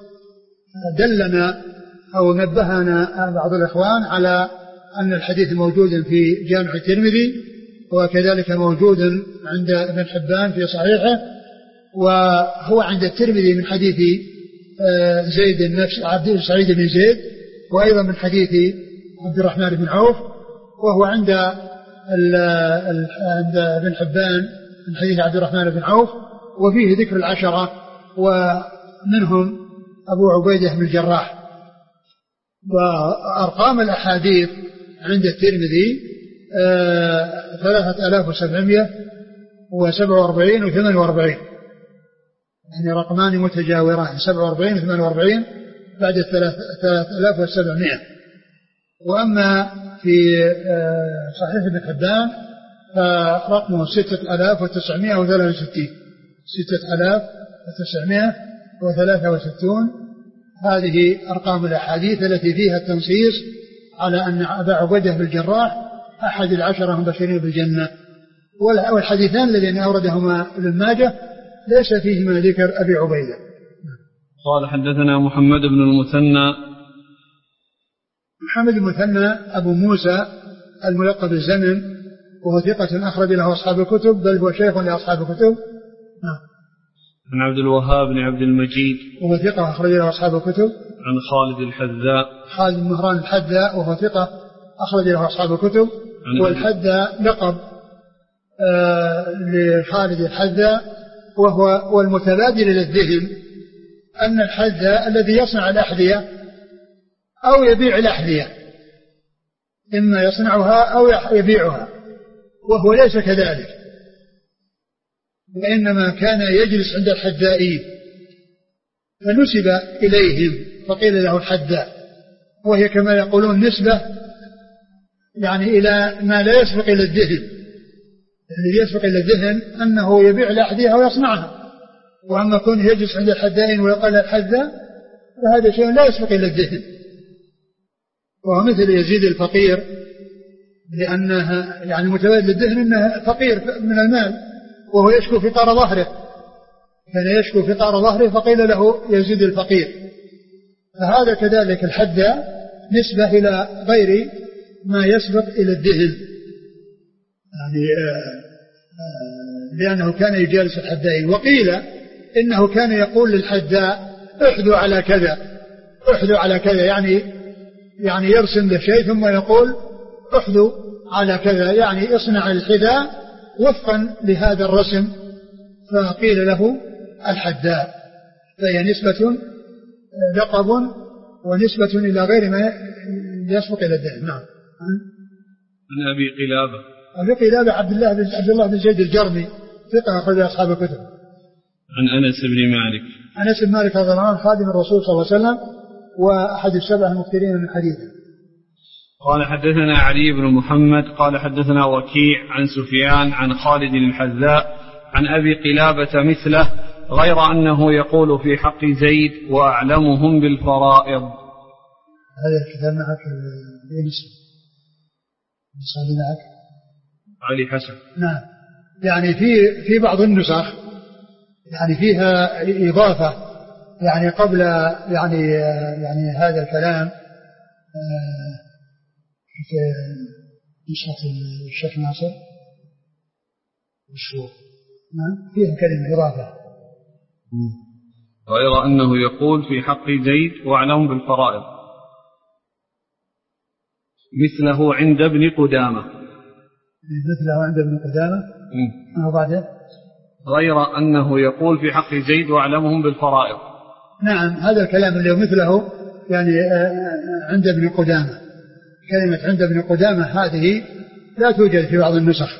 B: دلنا أو نبهنا بعض الإخوان على أن الحديث موجود في جامع الترمذي، وكذلك موجود عند ابن حبان في صحيحه، وهو عند الترمذي من حديث زيد النفس عبد سعيد بن زيد، وأيضا من حديث عبد الرحمن بن عوف، وهو عند ابن حبان من حديث عبد الرحمن بن عوف، وفيه ذكر 10 ومنهم أبو عبيدة بن الجراح. وأرقام الأحاديث عند الترمذي 3747 و 48، يعني رقمان متجاوران 47 و 48 بعد 3700. وأما في صحيح ابن حبان فرقمه 6963 6963. هذه أرقام الأحاديث التي فيها التنصيص على أن أبا عبيدة بن الجراح أحد 10 المبشرين بالجنة. والحديثان الذين أوردهما ابن ماجه ليس فيهما ذكر أبي عبيدة.
A: قال حدثنا محمد بن المثنى.
B: محمد المثنى أبو موسى الملقب الزمن، وهو ثقة أخرج له أصحاب الكتب، بل هو شيخ لأصحاب الكتب.
A: عن عبد الوهاب بن عبد المجيد،
B: وهو ثقة أخرج له أصحاب الكتب.
A: عن خالد الحذاء،
B: خالد بن مهران الحذاء، وهو ثقة أخرج له أصحاب الكتب. والحذاء لقب لخالد الحذاء، وهو المتبادل للذهن أن الحذاء الذي يصنع الأحذية أو يبيع الأحذية، إما يصنعها أو يبيعها، وهو ليس كذلك، وإنما كان يجلس عند الحذائين فنسب إليهم فقيل له الحذاء، وهي كما يقولون نسبة يعني إلى ما لا يسبق إلى الذهن. الذي يسبق إلى الذهن أنه يبيع الأحذية أو يصنعها، وأما كونه يجلس عند الحذائين ويقال الحذاء فهذا شيء لا يسبق إلى الذهن. وهو مثل يزيد الفقير، لأنها يعني متبادل الذهن أنه فقير من المال، وهو يشكو فقار ظهره، كان يشكو فقار ظهره فقيل له يزيد الفقير. فهذا كذلك الحذاء نسبة إلى غير ما يسبق إلى الذهن، يعني لأنه كان يجالس الحذائين. وقيل إنه كان يقول للحذاء احذو على كذا، احذو على كذا، يعني يرسم له شيء ثم يقول احذو على كذا، يعني اصنع الحذاء وفقا لهذا الرسم، فقيل له الحذاء. فهي نسبة لقب ونسبة إلى غير ما يسبق إلى الذهن. نعم.
A: عن أبي قلابة.
B: أبي قلابة عبد الله بن زيد الجرمي، ثقة أخرج أصحاب الكتب.
A: عن أنس بن مالك.
B: أنس بن مالك رضي الله عنه خادم الرسول صلى الله عليه وسلم، وأحد السبع المكثرين من حديثه.
A: قال حدثنا علي بن محمد قال حدثنا وكيع عن سفيان عن خالد الحذاء عن أبي قلابة مثله، غير أنه يقول في حق زيد وأعلمهم بالفرائض.
B: هذا الكتاب معك معك
A: علي حسن.
B: نعم. يعني في بعض النسخ يعني فيها إضافة، يعني قبل يعني هذا الكلام في نسخة الشيخ ناصر والشوق، نعم فيها كلمة إضافة.
A: غير أنه يقول في حق زيد وأعلم بالفرائض مثله عند ابن قدامة.
B: مثله عند ابن قدامة. بعده
A: غير أنه يقول في حق زيد وأعلمهم بالفرائض.
B: نعم هذا الكلام اللي مثله يعني عند ابن قدامة. كلمة عند ابن قدامة هذه لا توجد في بعض النسخ،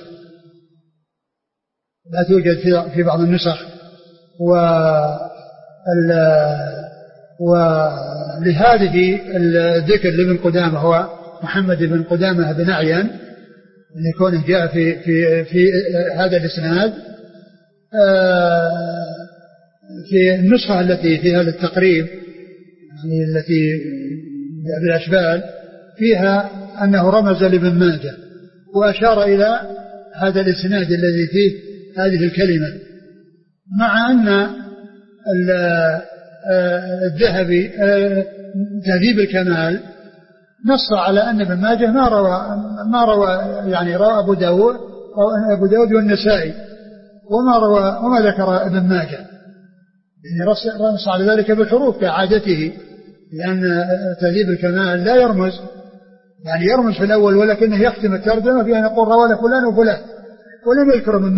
B: لا توجد في بعض النسخ. ولهذه الذكر لابن قدامة هو محمد بن قدامة بن أعين أن يكون جاء في هذا الإسناد في النسخة التي فيها التقريب يعني التي بالأشبال فيها أنه رمز لابن ماجه وأشار إلى هذا الإسناد الذي فيه هذه الكلمة، مع أن الذهبي تهذيب الكمال نص على أن ابن ماجه ما روى يعني روى أبو داود والنسائي وما ذكر ابن ماجه، يعني نص على ذلك بالحروف كعادته، لأن تهذيب الكمال لا يرمز، يعني يرمز في الأول ولكنه يختم الترجمة في أن يقول روى فلان وفلان ولم يذكر ابن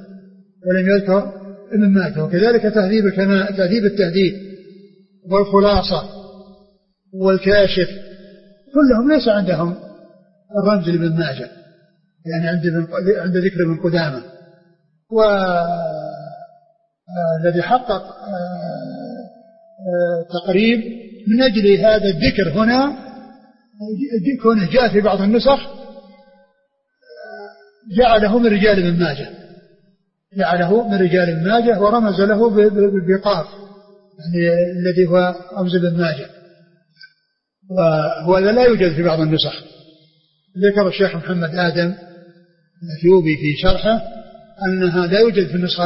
B: ماجه، وكذلك تهذيب الكمال تهذيب التهذيب والخلاصة والكاشف كلهم ليس عندهم الرمز لابن ماجه، يعني عند ذكر ابن قدامة. والذي حقق تقريب من أجل هذا الذكر هنا كونه جاء في بعض النسخ جعله من رجال ابن ماجه ورمز له بالقاف يعني الذي هو رمز ابن ماجه، وهذا لا يوجد في بعض النسخ. ذكر الشيخ محمد آدم الأثيوبي في شرحه أنها لا يوجد في النسخة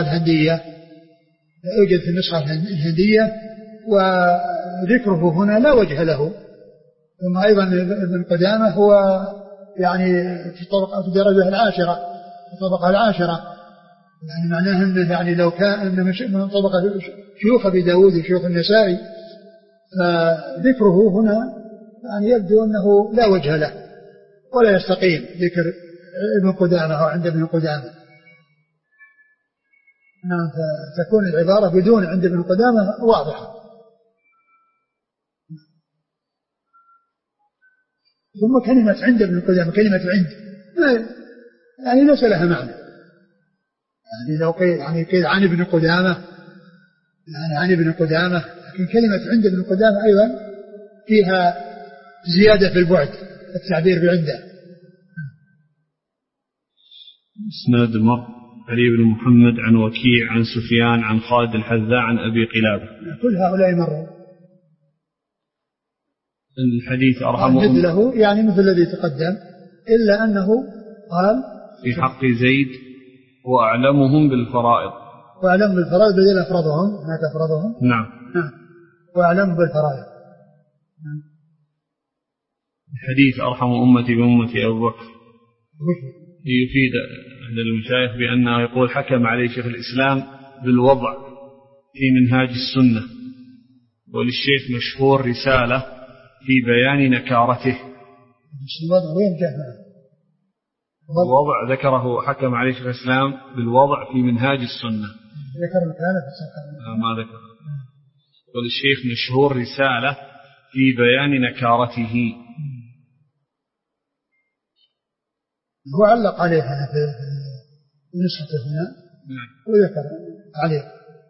B: الهندية، وذكره هنا لا وجه له. ثم أيضا ابن قدامة هو يعني في الدرجة العاشرة، في الطبقة العاشرة، يعني معناه أنه يعني لو كان من طبقة شيوخ أبي داود وشيوخ النسائي، فذكره هنا يعني يبدو أنه لا وجه له ولا يستقيم ذكر ابن قدامة أو عند ابن قدامة. نعم، فتكون العبارة بدون عند ابن قدامة واضحة. ثم كلمة عند ابن قدامة كلمة عند يعني ليس لها معنى، يعني لو قيل يعني قيل عن ابن قدامة يعني عن ابن قدامة، لكن كلمة عند ابن قدامة أيضا فيها زيادة في البعد التعبير بعنده.
A: اسناد علي بن محمد عن وكيع عن سفيان عن خالد الحذاء عن أبي قلابة،
B: كل هؤلاء مروا.
A: الحديث أرحم
B: مثله يعني مثل الذي تقدم، إلا أنه قال
A: في حق زيد وأعلمهم بالفرائض
B: بدل أفرضهم، هناك أفرضهم.
A: نعم.
B: وأعلمهم بالفرائض.
A: الحديث أرحم أمتي بأمتي أبو بكر يفيد أهل المشايخ بأنه يقول حكم عليه شيخ الإسلام بالوضع في منهاج السنة، وللشيخ مشهور رسالة في بيان نكارته. الوضع ذكره حكم عليه شيخ الإسلام بالوضع في منهاج السنة،
B: ذكر مكانه
A: ما ذكر. وللشيخ مشهور رسالة في بيان نكارته.
B: هو علق عليها في نسخته هنا وذكر عليه.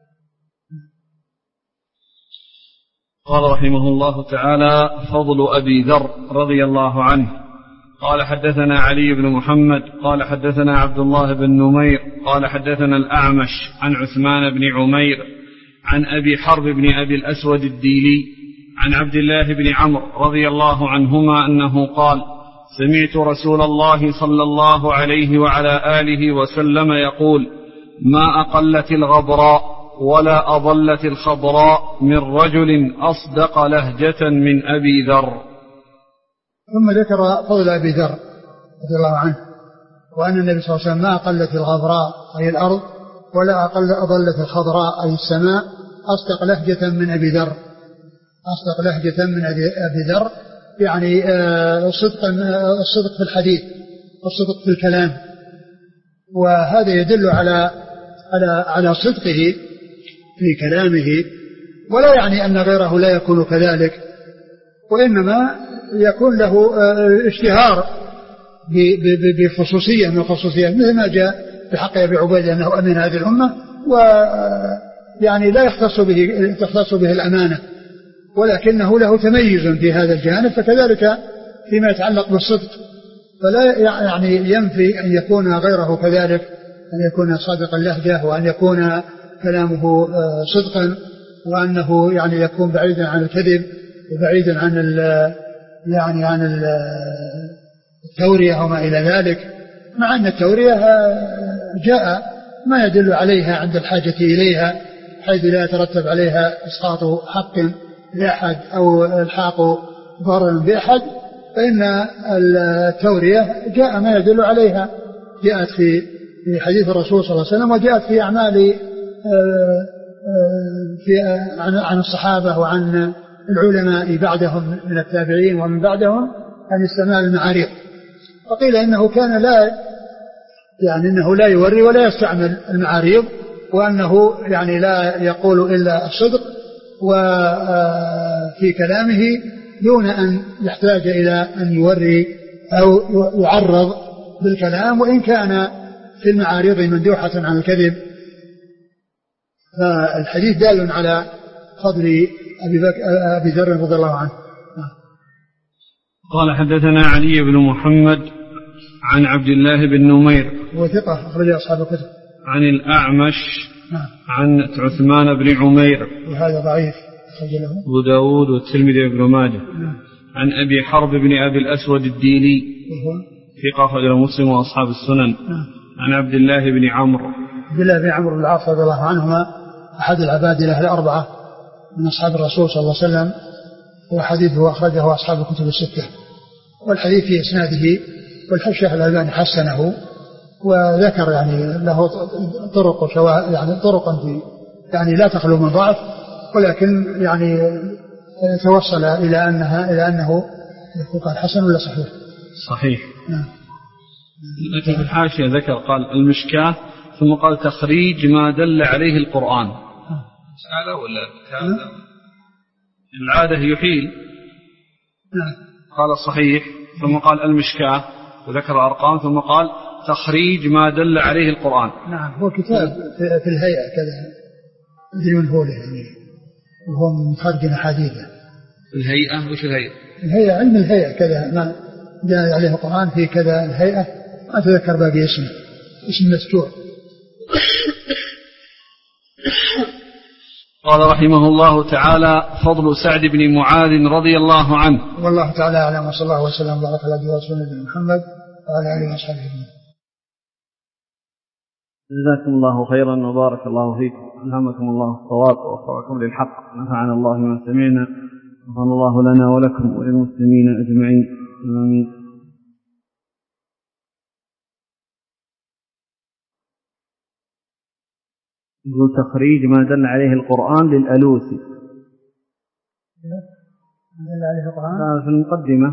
A: قال رحمه الله تعالى: فضل أبي ذر رضي الله عنه. قال حدثنا علي بن محمد قال حدثنا عبد الله بن نمير قال حدثنا الأعمش عن عثمان بن عمير عن أبي حرب بن أبي الأسود الديلي عن عبد الله بن عمرو رضي الله عنهما أنه قال: سمعت رسول الله صلى الله عليه وعلى آله وسلم يقول: ما أقلت الغبراء ولا أضلت الخضراء من رجل أصدق لهجة من أبي ذر.
B: ثم ذكر فضل أبي ذر رضي الله عنه، وأن النبي صلى الله عليه وسلم ما أقلت الغبراء أي الأرض ولا أضلت الخضراء أي السماء أصدق لهجة من أبي ذر. أصدق لهجة من أبي ذر يعني الصدق في الحديث والصدق في الكلام، وهذا يدل على صدقه في كلامه، ولا يعني أن غيره لا يكون كذلك، وإنما يكون له اشتهار بخصوصية من الخصوصيات، مثل ما جاء بحق أبي عبيدة أنه أمين هذه الأمة، ويعني لا تختص به الأمانة ولكنه له تميز في هذا الجانب، فكذلك فيما يتعلق بالصدق، فلا يعني ينفي أن يكون غيره كذلك، أن يكون صادق اللهجة، وأن يكون كلامه صدقا، وأنه يعني يكون بعيدا عن الكذب وبعيدا عن عن التورية وما إلى ذلك، مع أن التورية جاء ما يدل عليها عند الحاجة إليها، حيث لا يترتب عليها إسقاط حق لأحد أو الحاق ضرر بأحد، فإن التورية جاء ما يدل عليها، جاءت في حديث الرسول صلى الله عليه وسلم، وجاءت في أعمال عن الصحابة وعن العلماء بعدهم من التابعين ومن بعدهم عن استعمال المعاريض. وقيل إنه كان إنه لا يوري ولا يستعمل المعاريض، وأنه يعني لا يقول إلا الصدق وفي كلامه دون أن يحتاج إلى أن يوري أو يعرض بالكلام، وإن كان في المعاريض مندوحة عن الكذب. فالحديث دال على فضل أبي ذر رضي الله عنه.
A: قال حدثنا علي بن محمد عن عبد الله بن نمير
B: وثقة أخرج أصحاب الكتب.
A: عن الأعمش عن عثمان بن عمير
B: وهذا ضعيف أخرج له
A: أبو داود والترمذي وابن ماجه. عن أبي حرب بن أبي الأسود الديلي ثقة أخرج مسلم وأصحاب السنن. عن عبد الله بن عمرو
B: بن عمرو بن العاص رضي الله عنهما أحد العبادلة الأربعة من أصحاب الرسول صلى الله عليه وسلم، وحديثه أخرجه أصحاب الكتب الستة، والحديث في إسناده والشيخ الألباني حسنه، وذكر يعني له طرق يعني طرقا في يعني لا تخلو من ضعف، ولكن يعني توصل إلى أنه قال حسن ولا صحيح؟
A: صحيح. لكن في الحاشية ذكر قال المشكاة ثم قال تخريج ما دل عليه القرآن. مسألة ولا العادة يحيل. قال الصحيح ثم قال المشكاة وذكر الأرقام ثم قال تخريج ما دل عليه القرآن.
B: نعم، هو كتاب في الهيئة كذا مثل من هو يعني، وهو من خارج حديثة.
A: الهيئة وش الهيئة؟
B: الهيئة علم الهيئة كذا ما جاء عليه القرآن في كذا الهيئة، ما أتذكر باقي اسمه، اسم مسجوع.
A: قال رحمه الله تعالى فضل سعد بن معاذ رضي الله عنه.
B: والله تعالى أعلم، وصلى الله وسلم وبارك على رسول محمد وعلى آله وصحبه أجمعين.
A: جزاكم الله خيرا وبارك الله فيكم، ألهمكم الله الصواب ووفقكم للحق، نفعنا الله ما سمعنا، غفر الله لنا ولكم وللمسلمين أجمعين، آمين. يقول تخريج ما دل عليه القرآن للألوسي.
B: دل عليه القرآن
A: في المقدمة.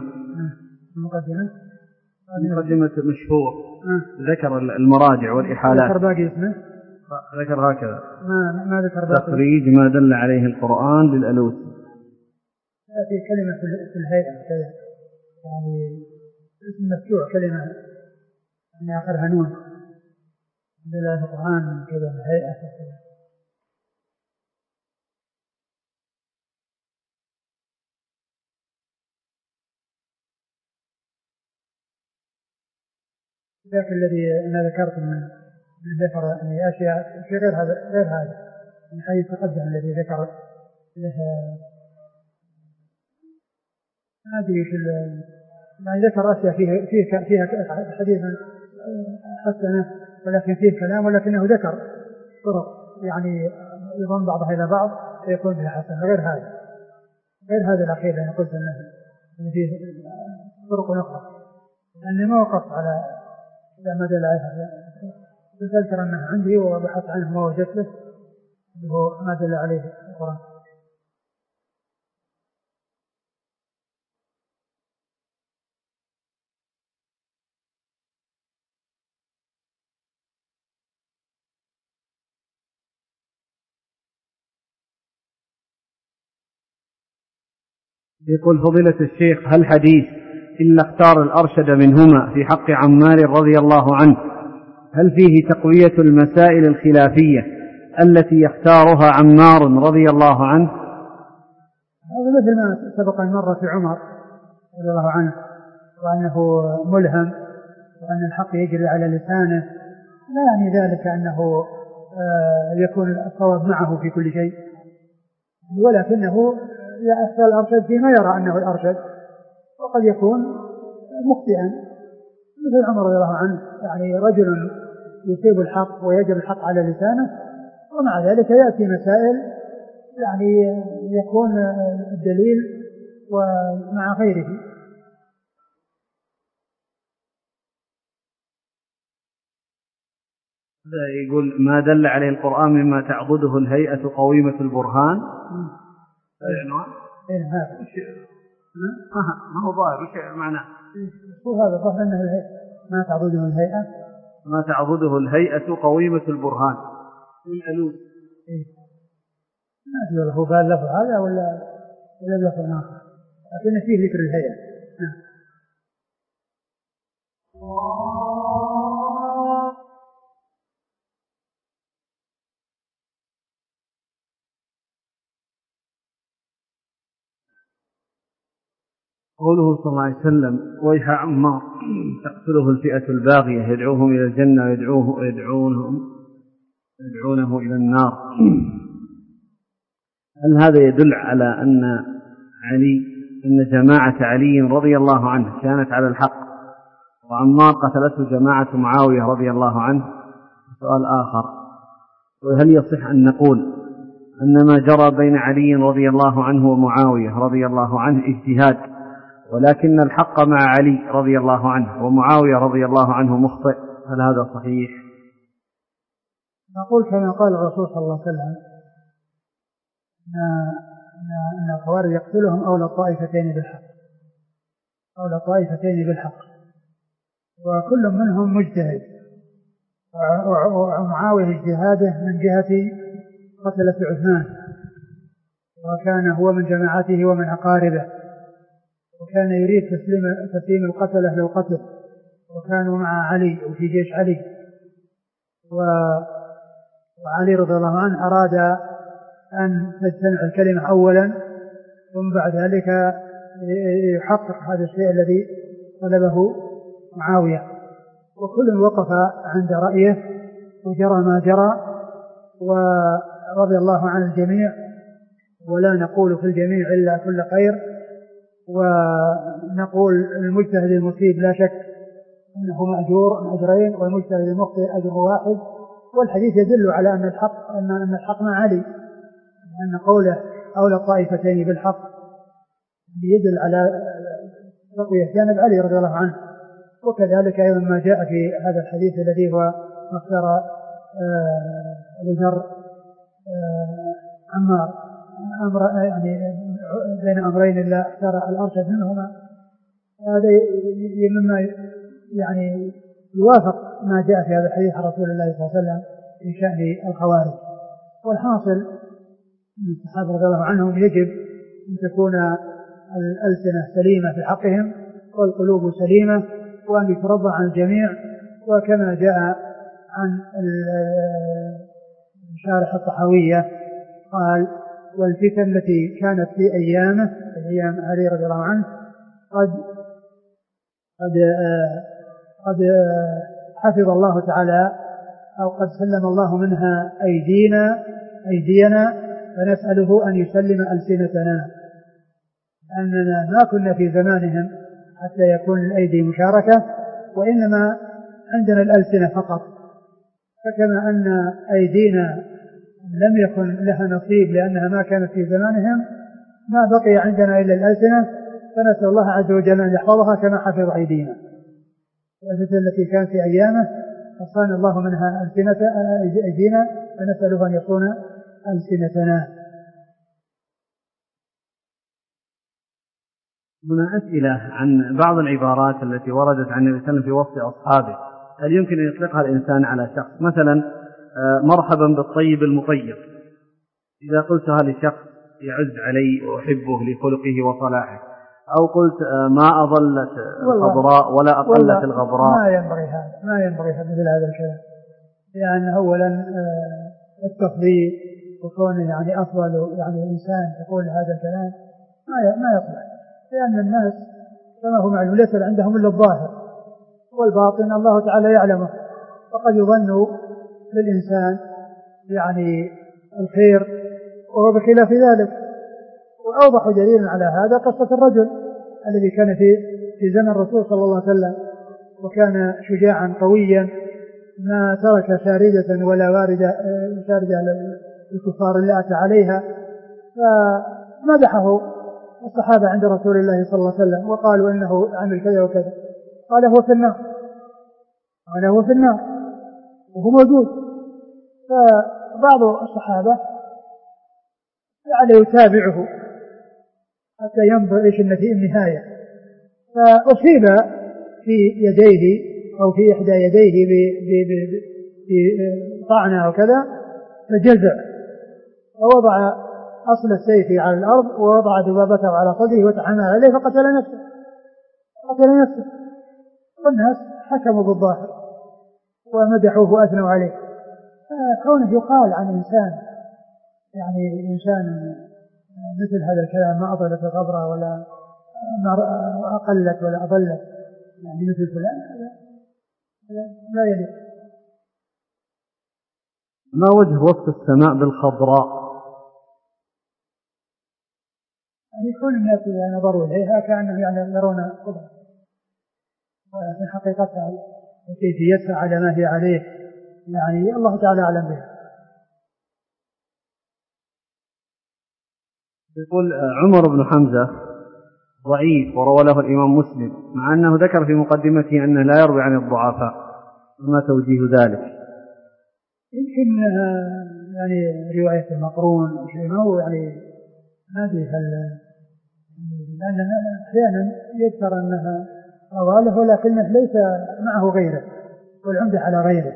B: مقدمة
A: مشهور. ذكر المراجع والإحالات.
B: ذكر باقي اسمه.
A: ذكر هكذا.
B: ما ذكر باقي.
A: تخريج ما دل عليه القرآن للألوسي.
B: في كلمة في الهيئة كذا يعني اسم مفتوح كلمة يعني آخرها نون. دل عليه القرآن كذا الهيئة كذا. ذاك الذي أنا ذكرت من ذكر يعني أشياء في غير هذا من حيث تقدم الذي ذكر لها ما أدري يعني ذكر أشياء فيها حديثا حسنة، ولكن فيه كلام، ولكنه ذكر طرق يعني يضم بعضها إلى بعض فيكون فيها حسنة، غير هذا الأخير اللي قلت أنه فيه طرق أخرى، لأني ما وقفت على ما دل عليه، أذكر أنه عندي وبحث عنه ما وجدت له اللي هو ما دل عليه القرآن.
A: يقول فضيلة الشيخ هل حديث إلا اختار الأرشد منهما في حق عمار رضي الله عنه هل فيه تقوية المسائل الخلافية التي يختارها عمار رضي الله عنه؟
B: هذا مثل ما سبق أن مر في عمر رضي الله عنه وأنه ملهم وأن الحق يجري على لسانه، لا يعني ذلك أنه يكون الصواب معه في كل شيء، ولكنه يأخذ الأرشد فيما يرى أنه الأرشد، وقد يكون مخطئا مثل عمر رضي الله عنه، يعني رجل يصيب الحق ويجري الحق على لسانه، ومع ذلك يأتي مسائل يعني يكون الدليل ومع غيره.
A: يقول ما دل عليه القرآن مما تعضده الهيئة قويمة البرهان. ما هو ظاهر وش معناه؟
B: هو هذا ظاهر أنه ما تعضده الهيئة،
A: ما تعضده الهيئة قويمة البرهان الألوذ.
B: ما أدري هو قال لفظ هذا ولا لفظ آخر، لكن فيه ذكر الهيئة.
A: قوله صلى الله عليه وسلم ويح عمار تقتله الفئة الباغية يدعوهم إلى الجنة يدعونه إلى النار، هل هذا يدل على أن جماعة علي رضي الله عنه كانت على الحق وعمار قتلته جماعة معاوية رضي الله عنه؟ سؤال آخر، وهل يصح أن نقول أن ما جرى بين علي رضي الله عنه ومعاوية رضي الله عنه اجتهاد، ولكن الحق مع علي رضي الله عنه ومعاوية رضي الله عنه مخطئ، هل هذا صحيح؟
B: نقول كما قال الرسول صلى الله عليه وسلم أن الخوارج يقتلهم أولى الطائفتين بالحق، وكل منهم مجتهد، ومعاوية اجتهاده من جهة قتلة عثمان، وكان هو من جماعته ومن أقاربه، وكان يريد تسليم القتلة للقتل، وكانوا مع علي وفي جيش علي، وعلي رضي الله عنه أراد أن تجتمع الكلمة أولا ثم بعد ذلك يحقق هذا الشيء الذي طلبه معاوية، وكل وقف عند رأيه وجرى ما جرى ورضي الله عن الجميع، ولا نقول في الجميع إلا كل خير، ونقول المجتهد المصيب لا شك أنه مأجور أجرين، والمجتهد المخطئ أجر واحد، والحديث يدل على أن الحق مع علي، أن قوله أولى الطائفتين بالحق يدل على تقوية جانب علي رضي الله عنه. وكذلك أيضا ما جاء في هذا الحديث الذي هو مختار أبو ذر عمار أمر يعني بين أمرين إلا اختار الأرشد منهما، هذا مما يعني يوافق ما جاء في هذا الحديث عن رسول الله صلى الله عليه وسلم في شأن الخوارج. والحاصل من الصحابة رضي الله عنهم يجب أن تكون الألسنة سليمة في حقهم والقلوب سليمة، وأن يترضى عن الجميع، وكما جاء عن شارح الطحاوية قال والفتن التي كانت في أيامه أيام علي رضي الله عنه قد حفظ الله تعالى أو قد سلم الله منها أيدينا، فنسأله أن يسلم ألسنتنا، أننا ما كنا في زمانهم حتى يكون الأيدي مشاركة، وإنما عندنا الألسنة فقط، فكما أن أيدينا لم يكن لها نصيب لأنها ما كانت في زمانهم، ما بقي عندنا إلا الألسنة، فنسأل الله عز وجل أن يحفظها كما حفظ أيدينا. والفتنة التي كانت في أيامه فصان الله منها أيدينا، فنسأله أن يصون ألسنتنا.
A: هنا أسئلة عن بعض العبارات التي وردت عن النبي صلى الله عليه وسلم في وصف أصحابه، هل يمكن أن يطلقها الإنسان على شخص؟ مثلا مرحبا بالطيب المطيب، إذا قلتها لشخص يعز علي وأحبه لخلقه وصلاحه، أو قلت ما أظلت الخضراء ولا أقلت الغبراء،
B: ما ينبغي مثل هذا الكلام، يعني أولا التفضيل وكونه يعني أفضل يعني إنسان يقول هذا الكلام، ما يصلح، لأن الناس كما هو معلوم ليس عندهم إلا الظاهر والباطن الله تعالى يعلمه، فقد يظن للإنسان يعني الخير وهو بخلاف ذلك. وأوضح دليل على هذا قصة الرجل الذي كان في زمن الرسول صلى الله عليه وسلم، وكان شجاعا قويا ما ترك شاردة ولا شاردة الكفار اللي أتى عليها، فمدحه الصحابة عند رسول الله صلى الله عليه وسلم وقالوا إنه عمل كذا وكذا، قال هو في النار، قال هو في النار وهو موجود. فبعض الصحابة يعني يتابعه حتى ينظر إيش النهاية، فأصيب في يديه أو في إحدى يديه بطعنة وكذا، فجزع فوضع أصل السيف على الأرض ووضع ذبابته على صدره وتحمل عليه فقتل نفسه. والناس حكموا بالظاهر ومدحوه وأثنوا عليه. كونه يقال عن إنسان يعني إنسان مثل هذا الكلام ما أضلت الغبرة ولا ما أقلت ولا أضلت يعني مثل فلان، لا يليق.
A: ما وجه وصف السماء بالخضراء؟
B: يعني يكون الناس إذا نظروا إليها كأنهم يعني يرون خضرة، وفي حقيقتها وكيفيتها على ما هي عليه يعني الله تعالى أعلم بها.
A: يقول عمر بن حمزة ضعيف وروى له الإمام مسلم، مع أنه ذكر في مقدمته أنه لا يروي عن الضعفاء، وما توجيه ذلك؟
B: يمكن يعني رواية المقرون أو شيء، ما هو يعني ما أدري هل، لأن أحيانا يذكر أنها رواله ولكنه ليس معه غيره والعمدة على غيره.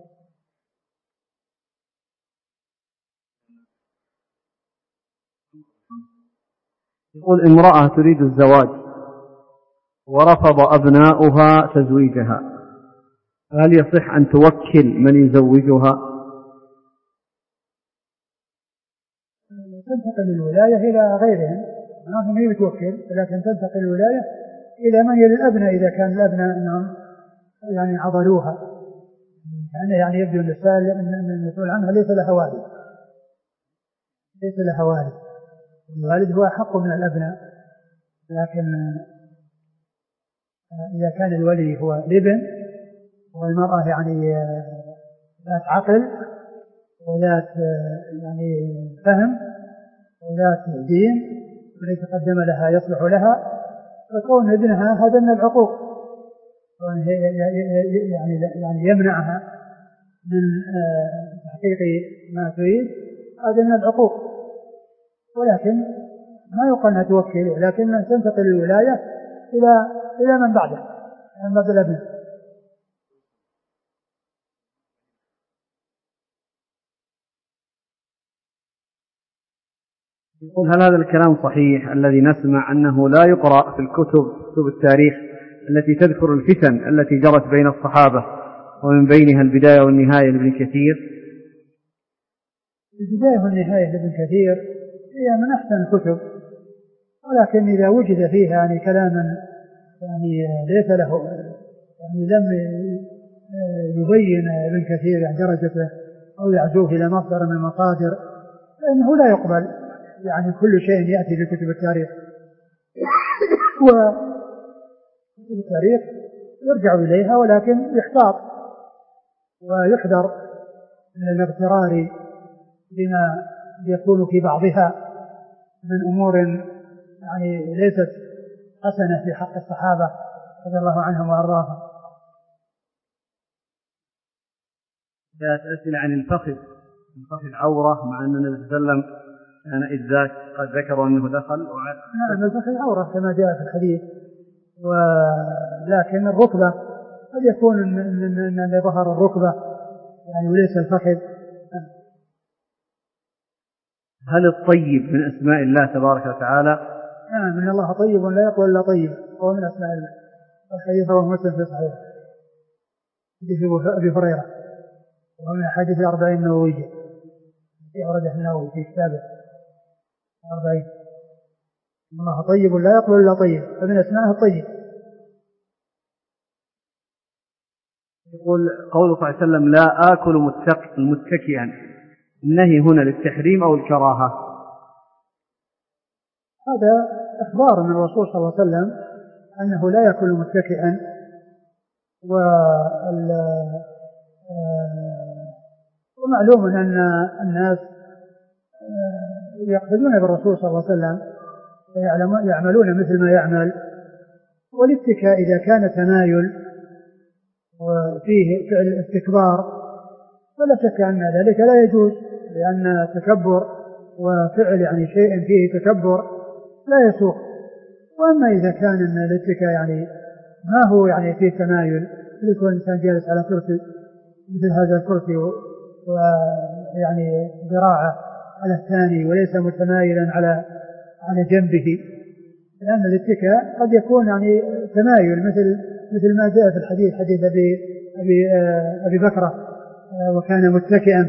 A: يقول امرأة تريد الزواج ورفض أبناؤها تزويجها، هل يصح أن توكل من يزوجها؟
B: تنتقل الولاية إلى غيرهم، ما هي متوكل، لكن تنتقل الولاية إلى من يلي الأبناء إذا كان الأبناء أنهم يعني عضلوها، يعني يبدو أن المسؤول عنها ليس لها والد، الوالد هو حق من الأبناء، لكن إذا كان الولي هو الابن والمرأة يعني ذات عقل وذات يعني فهم وذات دين وليس قدم لها يصلح لها، فكون ابنها هذا من العقوق، يعني يمنعها من تحقيق ما تريد، هذا من العقوق. ولكن ما يقال أنها توكل، ولكن تنتقل الولاية إلى من بعده من بعد الأبناء.
A: يقول هل هذا الكلام صحيح الذي نسمع أنه لا يقرأ في كتب التاريخ التي تذكر الفتن التي جرت بين الصحابة ومن بينها البداية والنهاية لابن كثير؟
B: البداية والنهاية لابن كثير هي من أحسن الكتب، ولكن إذا وجد فيها يعني كلاما يعني ليس له يعني لم يبين ابن كثير يعني درجته أو يعزوه إلى مصدر من المصادر فإنه لا يقبل، يعني كل شيء يأتي في كتب التاريخ، وكتب التاريخ يرجع إليها ولكن يحتاط ويحذر من الاغترار بما يكون في بعضها من أمور يعني ليست حسنة في حق الصحابة رضي الله عنهم وأرضاهم.
A: جاءت أسئلة عن الفخذ عورة، مع أن النبي صلى الله عليه وسلم كان إذ ذاك قد ذكروا أنه دخل.
B: نعم الفخذ عورة كما جاء في الحديث، ولكن الركبة قد يكون من ظهر الركبة يعني وليس الفخذ.
A: هل الطيب من أسماء الله تبارك وتعالى؟
B: نعم إن الله طيب لا يقبل إلا طيب، هو من أسماء الله، والحديث رواه مسلم في صحيح حديث أبي هريرة، ومن حديث 40 نووية في أورده النووي في كتابه 40. الله طيب لا يقبل إلا طيب، فمن أسمائه الطيب.
C: يقول قوله صلى الله عليه وسلم لا آكل متكئا، النهي هنا للتحريم أو الكراهة؟
B: هذا إخبار من الرسول صلى الله عليه وسلم أنه لا يأكل متكئا، ومعلوم أن الناس يقتدون بالرسول صلى الله عليه وسلم يعملون مثل ما يعمل. والاتكاء إذا كان تمايل وفيه فعل استكبار فلا شك أن ذلك لا يجوز، لأن تكبر وفعل يعني شيء فيه تكبر لا يسوق. وأما إذا كان أن الاتكاء يعني ما هو يعني فيه تمايل، يكون الإنسان جالس على كرسي مثل هذا الكرسي ويعني ذراعه على الثاني وليس متمايلا على جنبه، لأن الاتكاء قد يكون يعني تمايل مثل ما جاء في الحديث، حديث أبي بكرة وكان متكئا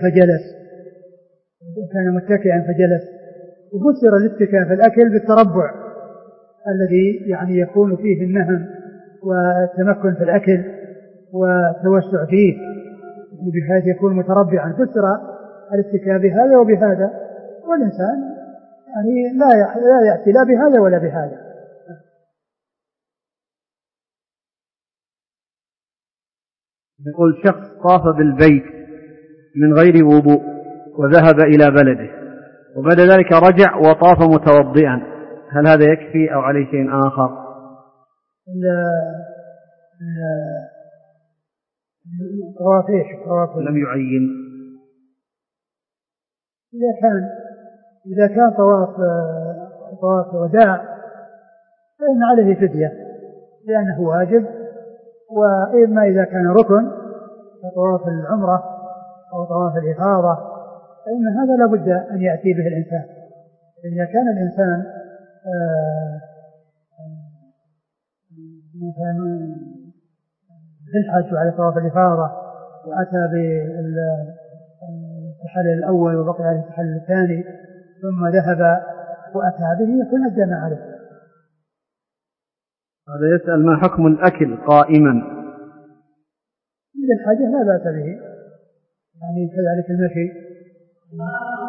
B: فجلس. وفسر الاتكاء في الأكل بالتربع الذي يعني يكون فيه النهم والتمكن في الأكل والتوسع فيه بحيث يكون متربعا. فسر الاتكاء بهذا وبهذا، والإنسان يعني لا يأتي لا بهذا ولا بهذا.
C: يقول شخص طاف بالبيت من غير وضوء وذهب إلى بلده وبعد ذلك رجع وطاف متوضئا، هل هذا يكفي أو عليه شيء آخر؟ لم يعين.
B: إذا كان طواف وداع فإن عليه فدية لأنه واجب. وإما إذا كان ركن كطواف العمرة أو طواف الإفاضة فإن هذا لا بد أن يأتي به الإنسان. إذا كان الإنسان مثلا في الحج على طواف الإفاضة وأتى بالتحلل الأول وبقي على التحلل الثاني ثم ذهب وأتى به يكون أدى ما عليه.
C: هذا يسأل ما حكم الأكل قائما؟
B: عند الحاجة لا بأس به، يعني كذلك المشي